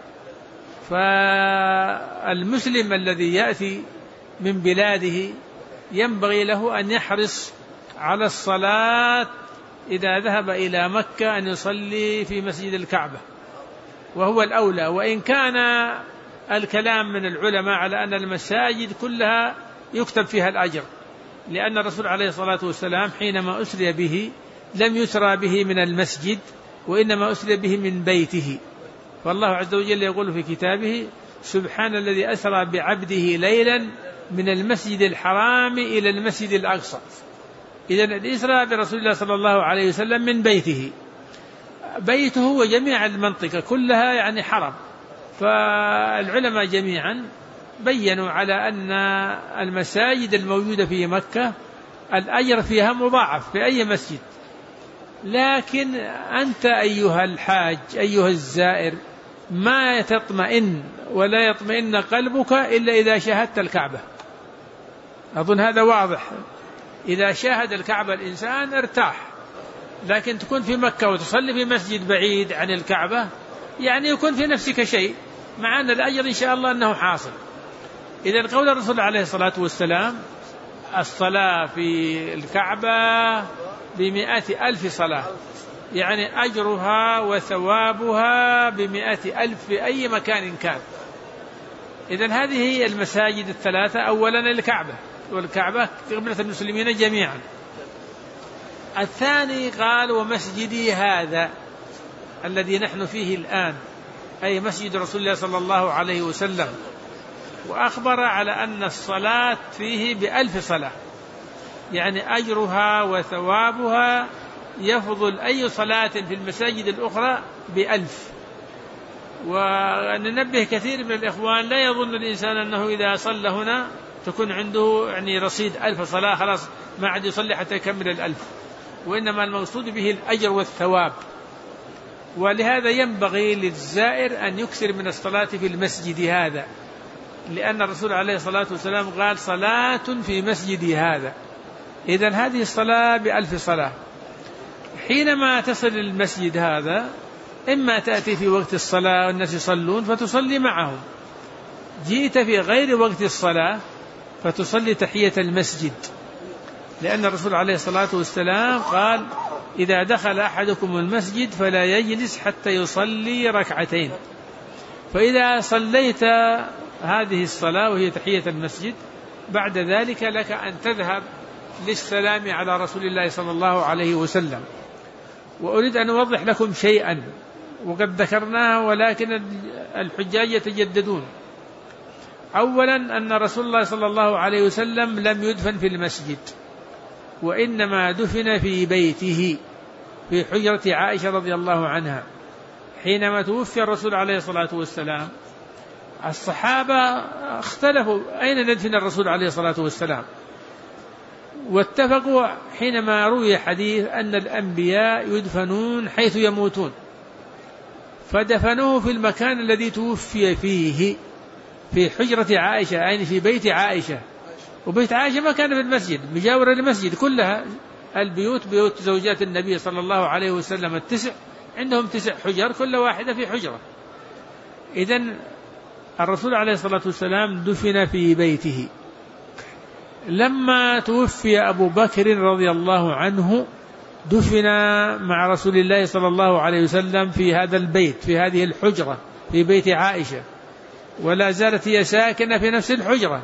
فالمسلم الذي يأتي من بلاده ينبغي له أن يحرص على الصلاة إذا ذهب إلى مكة أن يصلي في مسجد الكعبة، وهو الأولى. وإن كان الكلام من العلماء على أن المساجد كلها يكتب فيها الأجر، لأن الرسول عليه الصلاة والسلام حينما أسري به لم يسرى به من المسجد، وإنما أسري به من بيته، فالله عز وجل يقول في كتابه سبحان الذي أسرى بعبده ليلا من المسجد الحرام إلى المسجد الأقصى. إذن الإسراء برسول الله صلى الله عليه وسلم من بيته، بيته وجميع المنطقة كلها يعني حرم. فالعلماء جميعا بيّنوا على أن المساجد الموجودة في مكة الأجر فيها مضاعف في أي مسجد، لكن أنت أيها الحاج أيها الزائر ما تطمئن ولا يطمئن قلبك إلا إذا شاهدت الكعبة. أظن هذا واضح، إذا شاهد الكعبة الإنسان ارتاح، لكن تكون في مكة وتصلي في مسجد بعيد عن الكعبة يعني يكون في نفسك شيء، مع أن الأجر إن شاء الله أنه حاصل. إذن قول الرسول عليه الصلاة والسلام الصلاة في الكعبة ب100,000 صلاة، يعني أجرها وثوابها 100,000 في أي مكان كان. إذن هذه هي المساجد الثلاثة. أولا الكعبة، والكعبة قبلة المسلمين جميعا. الثاني قال ومسجدي هذا الذي نحن فيه الآن، أي مسجد رسول الله صلى الله عليه وسلم، وأخبر على أن الصلاة فيه ب1000 صلاة، يعني أجرها وثوابها يفضل أي صلاة في المساجد الأخرى ب1000. وننبه كثير من الإخوان لا يظن الإنسان أنه إذا صلى هنا تكون عنده يعني رصيد 1000 صلاة خلاص ما عاد يصلي حتى يكمل 1000، وإنما المقصود به الأجر والثواب. ولهذا ينبغي للزائر أن يكثر من الصلاة في المسجد هذا، لأن الرسول عليه الصلاة والسلام قال صلاة في مسجد هذا. إذن هذه الصلاة ب1000 صلاة. حينما تصل المسجد هذا إما تأتي في وقت الصلاة والناس يصلون فتصلي معهم، جئت في غير وقت الصلاة فتصلي تحية المسجد، لأن الرسول عليه الصلاة والسلام قال إذا دخل أحدكم المسجد فلا يجلس حتى يصلي ركعتين. فإذا صليت هذه الصلاة وهي تحية المسجد بعد ذلك لك أن تذهب للسلام على رسول الله صلى الله عليه وسلم. وأريد أن أوضح لكم شيئا وقد ذكرناه ولكن الحجاج يتجددون. أولا أن رسول الله صلى الله عليه وسلم لم يدفن في المسجد، وإنما دفن في بيته في حجرة عائشة رضي الله عنها. حينما توفي الرسول عليه الصلاة والسلام الصحابة اختلفوا أين ندفن الرسول عليه الصلاة والسلام، واتفقوا حينما روي حديث أن الأنبياء يدفنون حيث يموتون، فدفنوه في المكان الذي توفي فيه في حجرة عائشة، يعني في بيت عائشة. وبيت عائشة ما كان في المسجد، مجاورة للمسجد كلها البيوت بيوت زوجات النبي صلى الله عليه وسلم 9، عندهم 9 حجر كل واحدة في حجرة. إذن الرسول عليه الصلاة والسلام دفن في بيته. لما توفي أبو بكر رضي الله عنه دفن مع رسول الله صلى الله عليه وسلم في هذا البيت، في هذه الحجرة في بيت عائشة، ولا زالت هي ساكنة في نفس الحجرة.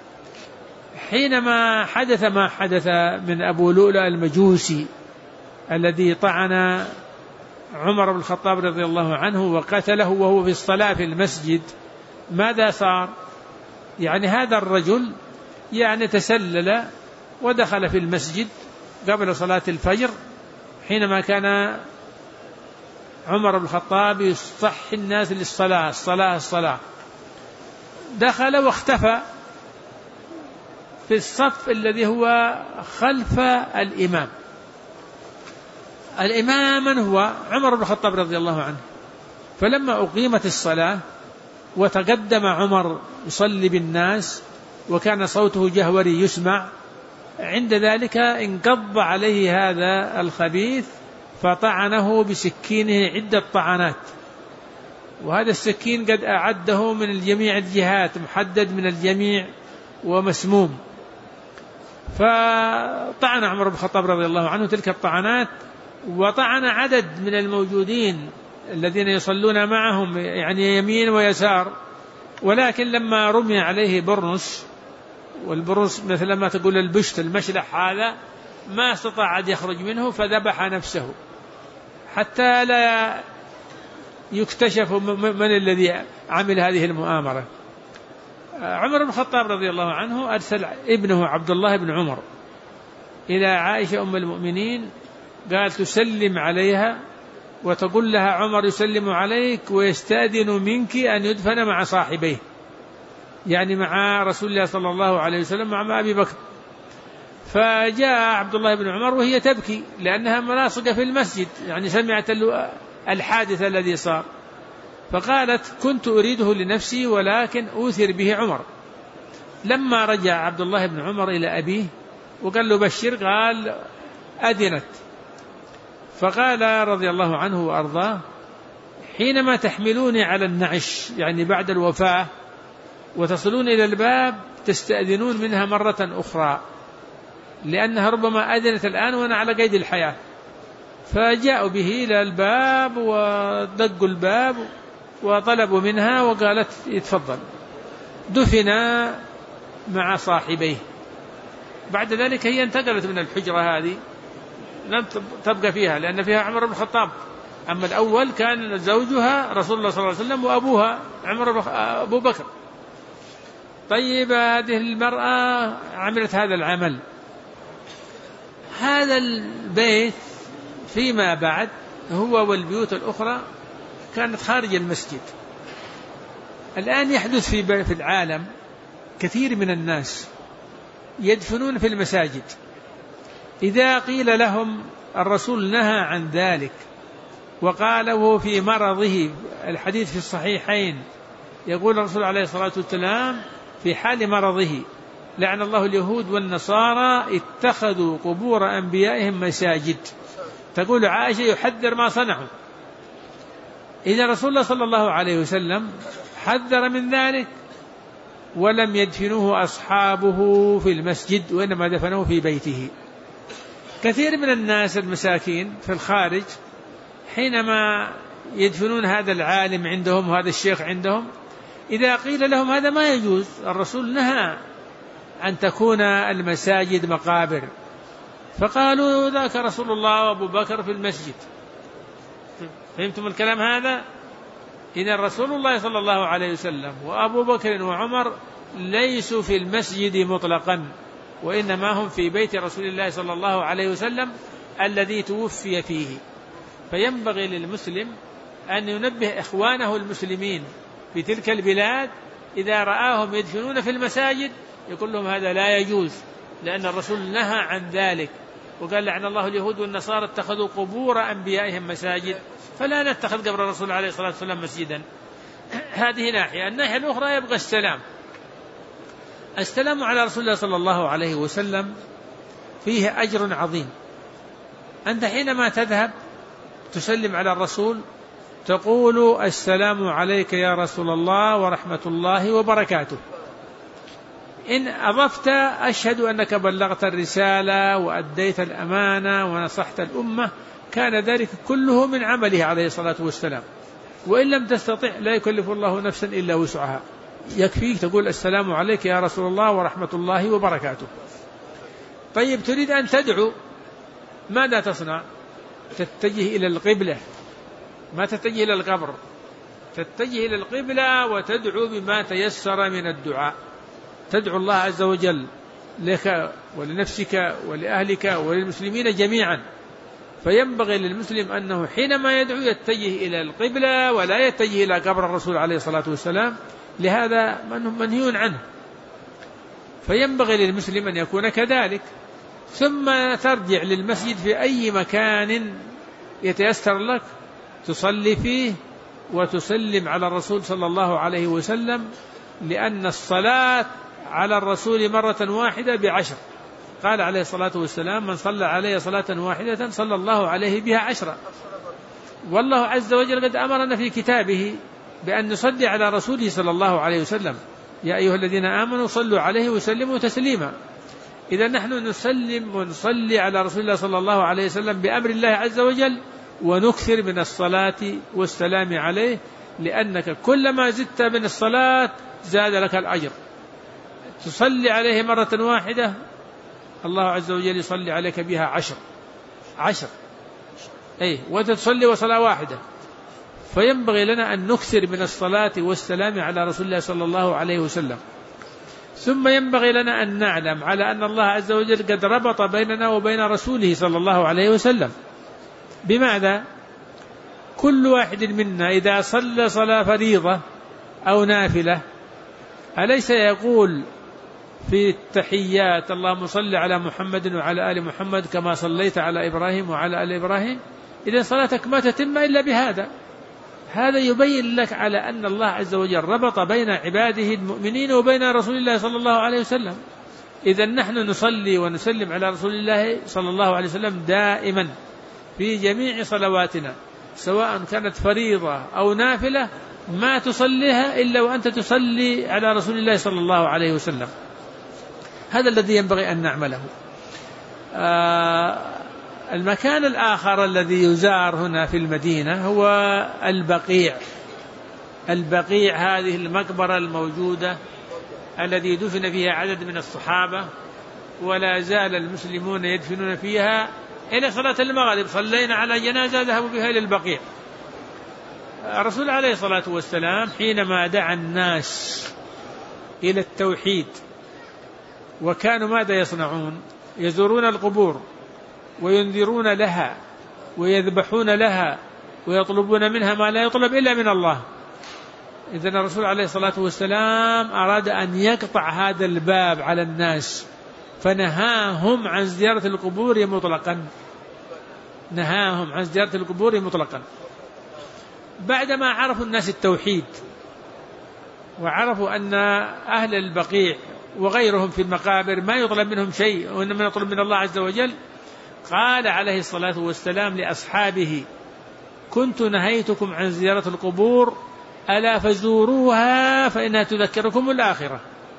حينما حدث ما حدث من أبو لؤلؤ المجوسي الذي طعن عمر بن الخطاب رضي الله عنه وقتله وهو في الصلاة في المسجد، ماذا صار؟ يعني هذا الرجل يعني تسلل ودخل في المسجد قبل صلاة الفجر، حينما كان عمر بن الخطاب يصحي الناس للصلاة الصلاة، دخل واختفى في الصف الذي هو خلف الإمام. الإمام من هو؟ عمر بن الخطاب رضي الله عنه. فلما أقيمت الصلاة وتقدم عمر يصلي بالناس وكان صوته جهوري يسمع، عند ذلك انقض عليه هذا الخبيث فطعنه بسكينه عدة طعنات، وهذا السكين قد أعده من الجميع الجهات، محدد من الجميع ومسموم. فطعن عمر بن الخطاب رضي الله عنه تلك الطعنات، وطعن عدد من الموجودين الذين يصلون معهم يعني يمين ويسار. ولكن لما رمي عليه برنس، والبرنس مثل ما تقول البشت المشلح هذا، ما استطاع أن يخرج منه فذبح نفسه حتى لا يكتشف من الذي عمل هذه المؤامرة. عمر بن الخطاب رضي الله عنه أرسل ابنه عبد الله بن عمر إلى عائشة أم المؤمنين، قال تسلم عليها وتقول لها عمر يسلم عليك ويستأذن منك أن يدفن مع صاحبيه، يعني مع رسول الله صلى الله عليه وسلم مع أبي بكر. فجاء عبد الله بن عمر وهي تبكي لأنها ملاصقة في المسجد، يعني سمعت الحادث الذي صار، فقالت كنت أريده لنفسي ولكن أوثر به عمر. لما رجع عبد الله بن عمر إلى أبيه وقال له بشر، قال أذنت. فقال رضي الله عنه وأرضاه حينما تحملوني على النعش، يعني بعد الوفاة، وتصلون إلى الباب تستأذنون منها مرة أخرى، لأنها ربما أذنت الآن وأنا على قيد الحياة. فجاءوا به إلى الباب ودقوا الباب وطلبوا منها وقالت يتفضل. دفنا مع صاحبيه. بعد ذلك هي انتقلت من الحجرة هذه، لم تبقى فيها لأن فيها عمر بن الخطاب. أما الأول كان زوجها رسول الله صلى الله عليه وسلم وأبوها أبو بكر. طيب هذه المرأة عملت هذا العمل. هذا البيت فيما بعد هو والبيوت الأخرى كانت خارج المسجد. الآن يحدث في العالم كثير من الناس يدفنون في المساجد. إذا قيل لهم الرسول نهى عن ذلك وقاله في مرضه، الحديث في الصحيحين يقول الرسول عليه الصلاة والسلام في حال مرضه: لعن الله اليهود والنصارى اتخذوا قبور أنبيائهم مساجد. تقول عائشة يحذر ما صنعوا. إذا رسول الله صلى الله عليه وسلم حذر من ذلك ولم يدفنوه أصحابه في المسجد وإنما دفنوه في بيته. كثير من الناس المساكين في الخارج حينما يدفنون هذا العالم عندهم وهذا الشيخ عندهم، إذا قيل لهم هذا ما يجوز، الرسول نهى أن تكون المساجد مقابر، فقالوا ذاك رسول الله وأبو بكر في المسجد. فهمتم الكلام هذا؟ إذا رسول الله صلى الله عليه وسلم وأبو بكر وعمر ليسوا في المسجد مطلقا، وإنما هم في بيت رسول الله صلى الله عليه وسلم الذي توفي فيه. فينبغي للمسلم أن ينبه إخوانه المسلمين في تلك البلاد إذا رآهم يدفنون في المساجد يقول لهم هذا لا يجوز، لأن الرسول نهى عن ذلك وقال: لعن الله اليهود والنصارى اتخذوا قبور أنبيائهم مساجد. فلا نتخذ قبر الرسول عليه الصلاة والسلام مسجدا. هذه ناحية. الناحية الأخرى يبقى السلام على رسول الله صلى الله عليه وسلم فيه أجر عظيم. أنت حينما تذهب تسلم على الرسول تقول: السلام عليك يا رسول الله ورحمة الله وبركاته. إن أضفت: أشهد أنك بلغت الرسالة وأديت الأمانة ونصحت الأمة، كان ذلك كله من عمله عليه الصلاة والسلام. وإن لم تستطع لا يكلف الله نفسا إلا وسعها، يكفيك تقول: السلام عليك يا رسول الله ورحمة الله وبركاته. طيب تريد أن تدعو، ماذا تصنع؟ تتجه إلى القبلة، ما تتجه إلى القبر، تتجه إلى القبلة وتدعو بما تيسر من الدعاء. تدعو الله عز وجل لك ولنفسك ولأهلك وللمسلمين جميعا. فينبغي للمسلم أنه حينما يدعو يتجه إلى القبلة ولا يتجه إلى قبر الرسول عليه الصلاة والسلام، لهذا منهي عنه. فينبغي للمسلم أن يكون كذلك. ثم ترجع للمسجد في أي مكان يتيسر لك تصلي فيه وتسلم على الرسول صلى الله عليه وسلم، لأن الصلاة على الرسول مرة واحدة ب10. قال عليه الصلاة والسلام: من صلى عليه صلاة واحدة صلى الله عليه بها 10. والله عز وجل قد أمرنا في كتابه بأن نصلي على رسوله صلى الله عليه وسلم: يا أيها الذين آمنوا صلوا عليه وسلموا تسليما. إذا نحن نسلم ونصلي على رسول الله صلى الله عليه وسلم بأمر الله عز وجل، ونكثر من الصلاة والسلام عليه، لأنك كلما زدت من الصلاة زاد لك الأجر. تصلي عليه مرة واحدة الله عز وجل يصلي عليك بها 10. وتصلي وصلاة واحدة. فينبغي لنا أن نكثر من الصلاة والسلام على رسول الله صلى الله عليه وسلم. ثم ينبغي لنا أن نعلم على أن الله عز وجل قد ربط بيننا وبين رسوله صلى الله عليه وسلم. بماذا؟ كل واحد منا إذا صلى صلاة فريضة أو نافلة أليس يقول في التحيات: اللهم صل على محمد وعلى آل محمد كما صليت على إبراهيم وعلى آل إبراهيم؟ إذا صلاتك ما تتم إلا بهذا. هذا يبين لك على أن الله عز وجل ربط بين عباده المؤمنين وبين رسول الله صلى الله عليه وسلم. إذا نحن نصلي ونسلم على رسول الله صلى الله عليه وسلم دائما في جميع صلواتنا، سواء كانت فريضة أو نافلة، ما تصليها إلا وأنت تصلي على رسول الله صلى الله عليه وسلم. هذا الذي ينبغي أن نعمله. المكان الآخر الذي يزار هنا في المدينة هو البقيع. البقيع هذه المقبرة الموجودة الذي دفن فيها عدد من الصحابة، ولا زال المسلمون يدفنون فيها إلى صلاة المغرب. صلينا على جنازة ذهبوا بها إلى البقيع. الرسول عليه الصلاة والسلام حينما دعا الناس إلى التوحيد، وكانوا ماذا يصنعون؟ يزورون القبور وينذرون لها ويذبحون لها ويطلبون منها ما لا يطلب إلا من الله. إذن الرسول عليه الصلاة والسلام أراد أن يقطع هذا الباب على الناس، فنهاهم عن زيارة القبور مطلقا. نهاهم عن زيارة القبور مطلقا. بعدما عرفوا الناس التوحيد وعرفوا أن أهل البقيع وغيرهم في المقابر ما يطلب منهم شيء وإنما يطلب من الله عز وجل، قال عليه الصلاة والسلام لأصحابه: كنت نهيتكم عن زيارة القبور ألا فزوروها فإنها تذكركم الآخرة.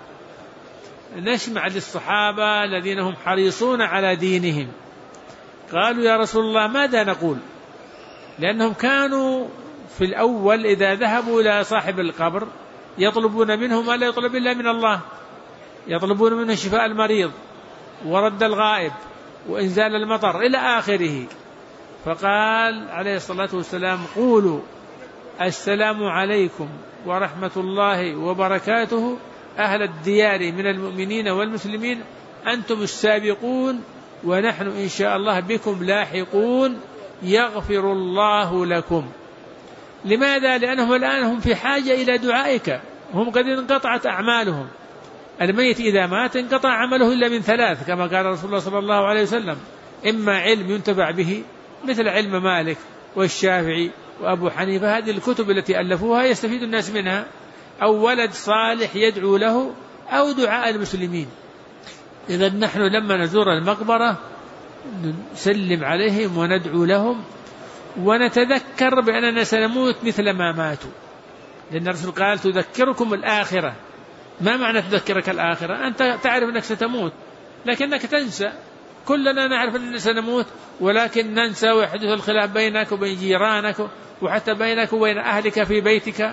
نسمع للصحابة الذين هم حريصون على دينهم، قالوا: يا رسول الله ماذا نقول؟ لأنهم كانوا في الأول إذا ذهبوا إلى صاحب القبر يطلبون منه ما لا يطلب إلا من الله، يطلبون منه شفاء المريض ورد الغائب وإنزال المطر إلى آخره. فقال عليه الصلاة والسلام: قولوا السلام عليكم ورحمة الله وبركاته أهل الديار من المؤمنين والمسلمين، أنتم السابقون ونحن إن شاء الله بكم لاحقون، يغفر الله لكم. لماذا؟ لأنهم الآن هم في حاجة إلى دعائك، هم قد انقطعت أعمالهم. الميت إذا مات انقطع عمله إلا من ثلاث، كما قال رسول الله صلى الله عليه وسلم: إما علم ينتفع به مثل علم مالك والشافعي وأبو حنيفة، هذه الكتب التي ألفوها يستفيد الناس منها، أو ولد صالح يدعو له، أو دعاء المسلمين. إذا نحن لما نزور المقبرة نسلم عليهم وندعو لهم ونتذكر بأننا سنموت مثل ما ماتوا، لأن الرسول قال: تذكركم الآخرة. ما معنى تذكرك الآخرة؟ أنت تعرف أنك ستموت لكنك تنسى. كلنا نعرف أننا سنموت، ولكن ننسى ويحدث الخلاف بينك وبين جيرانك وحتى بينك وبين أهلك في بيتك.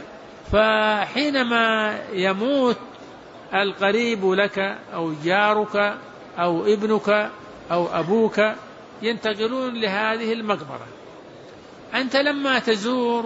فحينما يموت القريب لك أو جارك أو ابنك أو أبوك ينتقلون لهذه المقبرة. أنت لما تزور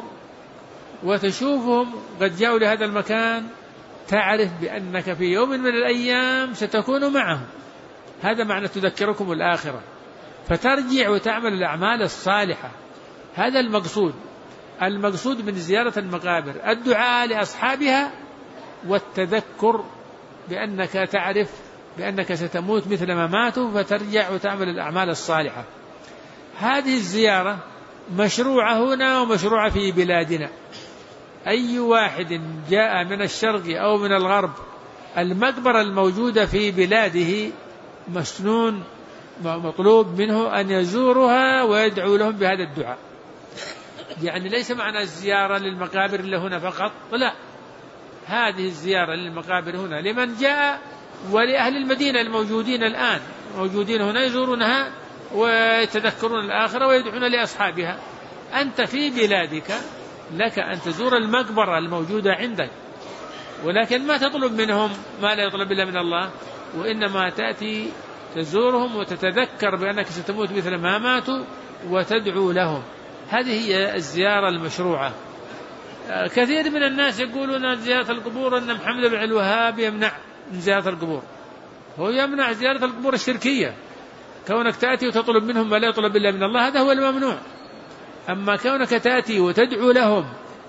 وتشوفهم قد جاءوا لهذا المكان تعرف بأنك في يوم من الأيام ستكون معهم. هذا معنى تذكركم الآخرة، فترجع وتعمل الأعمال الصالحة. هذا المقصود. المقصود من زيارة المقابر الدعاء لأصحابها والتذكر بأنك تعرف بأنك ستموت مثل ما ماتوا، فترجع وتعمل الأعمال الصالحة. هذه الزيارة مشروعة هنا ومشروعة في بلادنا. أي واحد جاء من الشرق أو من الغرب المقبرة الموجودة في بلاده مسنون مطلوب منه أن يزورها ويدعو لهم بهذا الدعاء. يعني ليس معنى الزيارة للمقابر اللي هنا فقط، لا، هذه الزيارة للمقابر هنا لمن جاء ولأهل المدينة الموجودين الآن موجودين هنا يزورونها ويتذكرون الآخرة ويدعون لأصحابها. أنت في بلادك لك أن تزور المقبرة الموجودة عندك، ولكن ما تطلب منهم ما لا يطلب إلا من الله، وإنما تأتي تزورهم وتتذكر بأنك ستموت مثل ما ماتوا وتدعو لهم. هذه هي الزيارة المشروعة. كثير من الناس يقولون زيارة القبور أن محمد بن عبد الوهاب يمنع من زيارة القبور. هو يمنع زيارة القبور الشركية، كونك تأتي وتطلب منهم ما لا يطلب إلا من الله، هذا هو الممنوع. أما كونك تأتي وتدعو لهم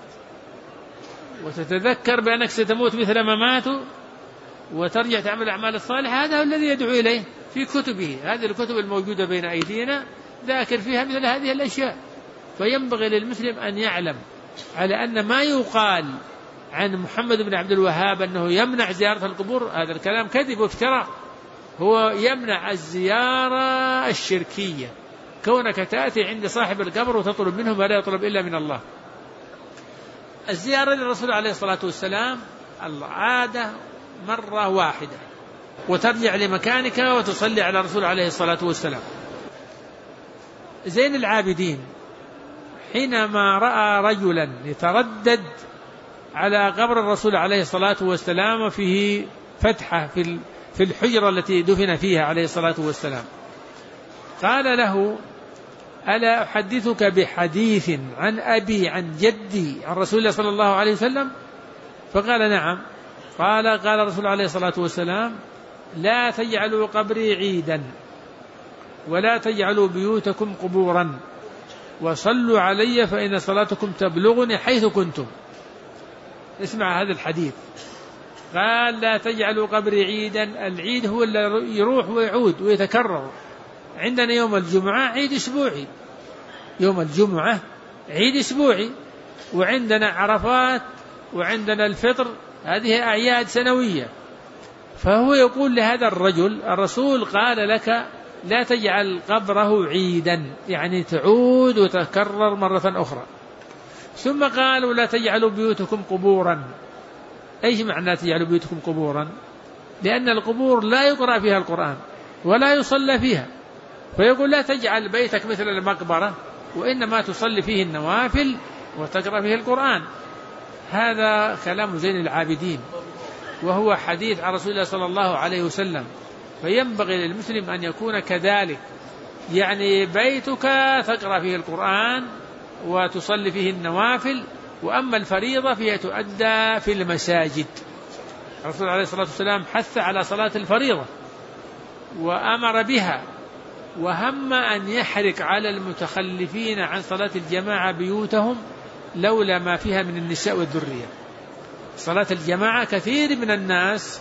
وتتذكر بأنك ستموت مثل ما ماتوا وترجع تعمل الأعمال الصالحة، هذا هو الذي يدعو إليه في كتبه. هذه الكتب الموجودة بين أيدينا ذاكر فيها مثل هذه الأشياء. فينبغي للمسلم أن يعلم على أن ما يقال عن محمد بن عبد الوهاب أنه يمنع زيارة القبور هذا الكلام كذب وافتراء. هو يمنع الزيارة الشركية، كونك تأتي عند صاحب القبر وتطلب منه ما لا يطلب إلا من الله. الزيارة للرسول عليه الصلاة والسلام العادة مرة واحدة، وترجع لمكانك وتصلي على الرسول عليه الصلاة والسلام. زين العابدين حينما رأى رجلا يتردد على قبر الرسول عليه الصلاة والسلام وفيه فتحة في الحجرة التي دفن فيها عليه الصلاة والسلام، قال له: ألا أحدثك بحديث عن أبي عن جدي عن رسول الله صلى الله عليه وسلم؟ فقال: نعم. قال الرسول عليه الصلاة والسلام: لا تجعلوا قبري عيدا ولا تجعلوا بيوتكم قبورا وصلوا علي فإن صلاتكم تبلغني حيث كنتم. اسمع هذا الحديث، قال: لا تجعلوا قبري عيدا. العيد هو اللي يروح ويعود ويتكرر. عندنا يوم الجمعة عيد أسبوعي، يوم الجمعة عيد أسبوعي، وعندنا عرفات وعندنا الفطر، هذه أعياد سنوية. فهو يقول لهذا الرجل: الرسول قال لك لا تجعل قبره عيدا، يعني تعود وتكرر مرة أخرى. ثم قالوا: لا تجعلوا بيوتكم قبورا. أيش معنى تجعلوا بيوتكم قبورا؟ لأن القبور لا يقرأ فيها القرآن ولا يصلى فيها، فيقول: لا تجعل بيتك مثل المقبرة، وإنما تصلي فيه النوافل وتقرأ فيه القرآن. هذا كلام زين العابدين، وهو حديث عن رسول الله صلى الله عليه وسلم. فينبغي للمسلم أن يكون كذلك، يعني بيتك تقرأ فيه القرآن وتصلي فيه النوافل، وأما الفريضة فهي تؤدى في المساجد. الرسول عليه الصلاة والسلام حث على صلاة الفريضة وأمر بها، وهم أن يحرق على المتخلفين عن صلاة الجماعة بيوتهم لولا ما فيها من النساء والذرية. صلاة الجماعة كثير من الناس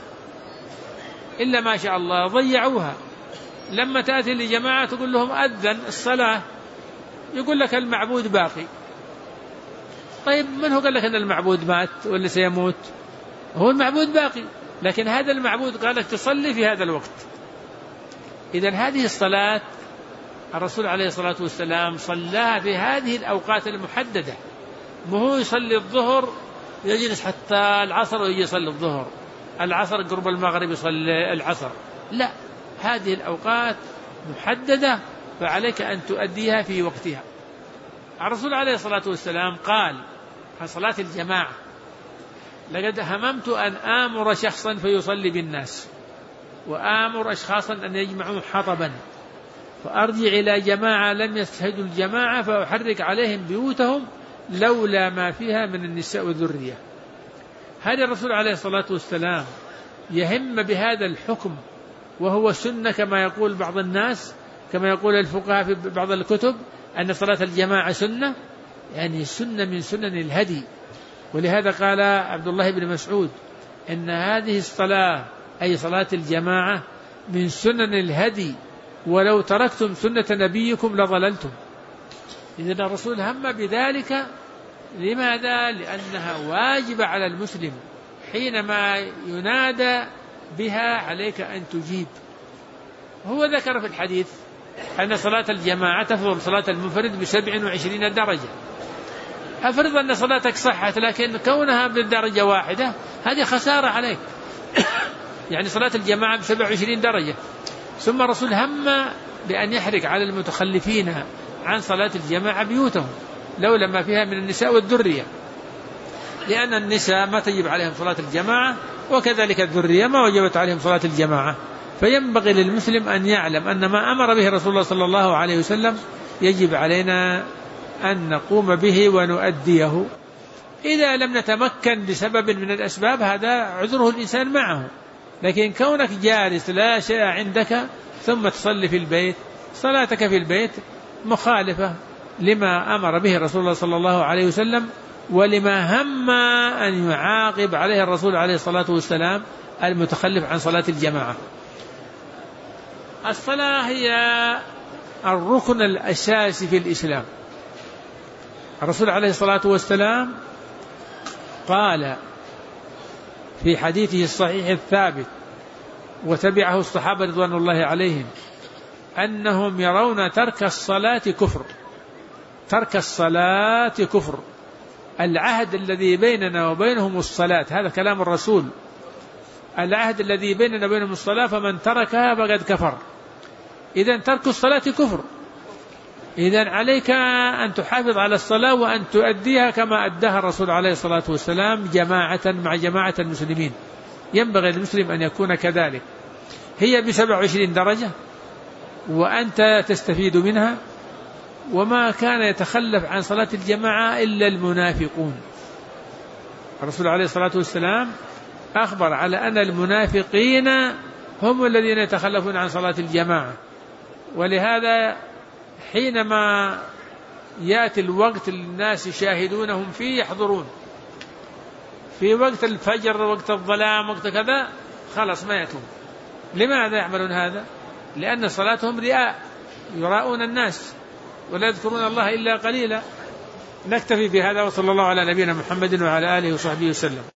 إلا ما شاء الله ضيعوها. لما تأتي لجماعة تقول لهم أذن الصلاة، يقول لك المعبود باقي. طيب من هو قال لك أن المعبود مات ولا سيموت؟ هو المعبود باقي، لكن هذا المعبود قال لك تصلي في هذا الوقت. إذن هذه الصلاة الرسول عليه الصلاة والسلام صلاها في هذه الأوقات المحددة، وهو يصلي الظهر يجلس حتى العصر ويجي يصلي الظهر، العصر قرب المغرب يصلي العصر، لا، هذه الأوقات محددة فعليك أن تؤديها في وقتها. الرسول عليه الصلاة والسلام قال عن صلاة الجماعة: لقد هممت أن آمر شخصا فيصلي بالناس، وآمر أشخاصا أن يجمعوا حطبا، فأرجع إلى جماعة لم يستهدوا الجماعة فأحرك عليهم بيوتهم لولا ما فيها من النساء والذرية. هذا الرسول عليه الصلاة والسلام يهم بهذا الحكم، وهو سنة كما يقول بعض الناس، كما يقول الفقهاء في بعض الكتب أن صلاة الجماعة سنة، يعني سنة من سنن الهدي. ولهذا قال عبد الله بن مسعود إن هذه الصلاة أي صلاة الجماعة من سنن الهدي، ولو تركتم سنة نبيكم لضللتم. إذن الرسول هم بذلك. لماذا؟ لأنها واجبة على المسلم، حينما ينادى بها عليك أن تجيب. هو ذكر في الحديث أن صلاة الجماعة تفضل صلاة المنفرد ب27 درجة. أفرض أن صلاتك صحت لكن كونها بالدرجة واحدة هذه خسارة عليك يعني صلاة الجماعة ب27 درجة. ثم الرسول هم بأن يحرق على المتخلفين عن صلاة الجماعة بيوتهم لولا ما فيها من النساء والذرية، لأن النساء ما تجب عليهم صلاة الجماعة، وكذلك الذرية ما وجبت عليهم صلاة الجماعة. فينبغي للمسلم أن يعلم أن ما أمر به رسول الله صلى الله عليه وسلم يجب علينا أن نقوم به ونؤديه. إذا لم نتمكن بسبب من الأسباب هذا عذره الإنسان معه، لكن كونك جالس لا شيء عندك ثم تصلي في البيت، صلاتك في البيت مخالفة لما أمر به رسول الله صلى الله عليه وسلم، ولما هم أن يعاقب عليه الرسول عليه الصلاة والسلام المتخلف عن صلاة الجماعة. الصلاة هي الركن الأساسي في الإسلام. الرسول عليه الصلاة والسلام قال في حديثه الصحيح الثابت وتبعه الصحابة رضوان الله عليهم أنهم يرون ترك الصلاة كفر. ترك الصلاة كفر، العهد الذي بيننا وبينهم الصلاة، هذا كلام الرسول، العهد الذي بيننا وبينهم الصلاة فمن تركها فقد كفر. إذن ترك الصلاة كفر، إذن عليك أن تحافظ على الصلاة وأن تؤديها كما أداها الرسول عليه الصلاة والسلام جماعة مع جماعة المسلمين. ينبغي للمسلم أن يكون كذلك. هي ب27 درجة وأنت تستفيد منها، وما كان يتخلف عن صلاة الجماعة إلا المنافقون. الرسول عليه الصلاة والسلام أخبر على أن المنافقين هم الذين يتخلفون عن صلاة الجماعة. ولهذا حينما يأتي الوقت الناس يشاهدونهم فيه يحضرون، في وقت الفجر وقت الظلام وقت كذا خلاص ما يأتون. لماذا يعملون هذا؟ لأن صلاتهم رياء، يراؤون الناس ولا يذكرون الله إلا قليلا. نكتفي بهذا، وصلى الله على نبينا محمد وعلى آله وصحبه وسلم.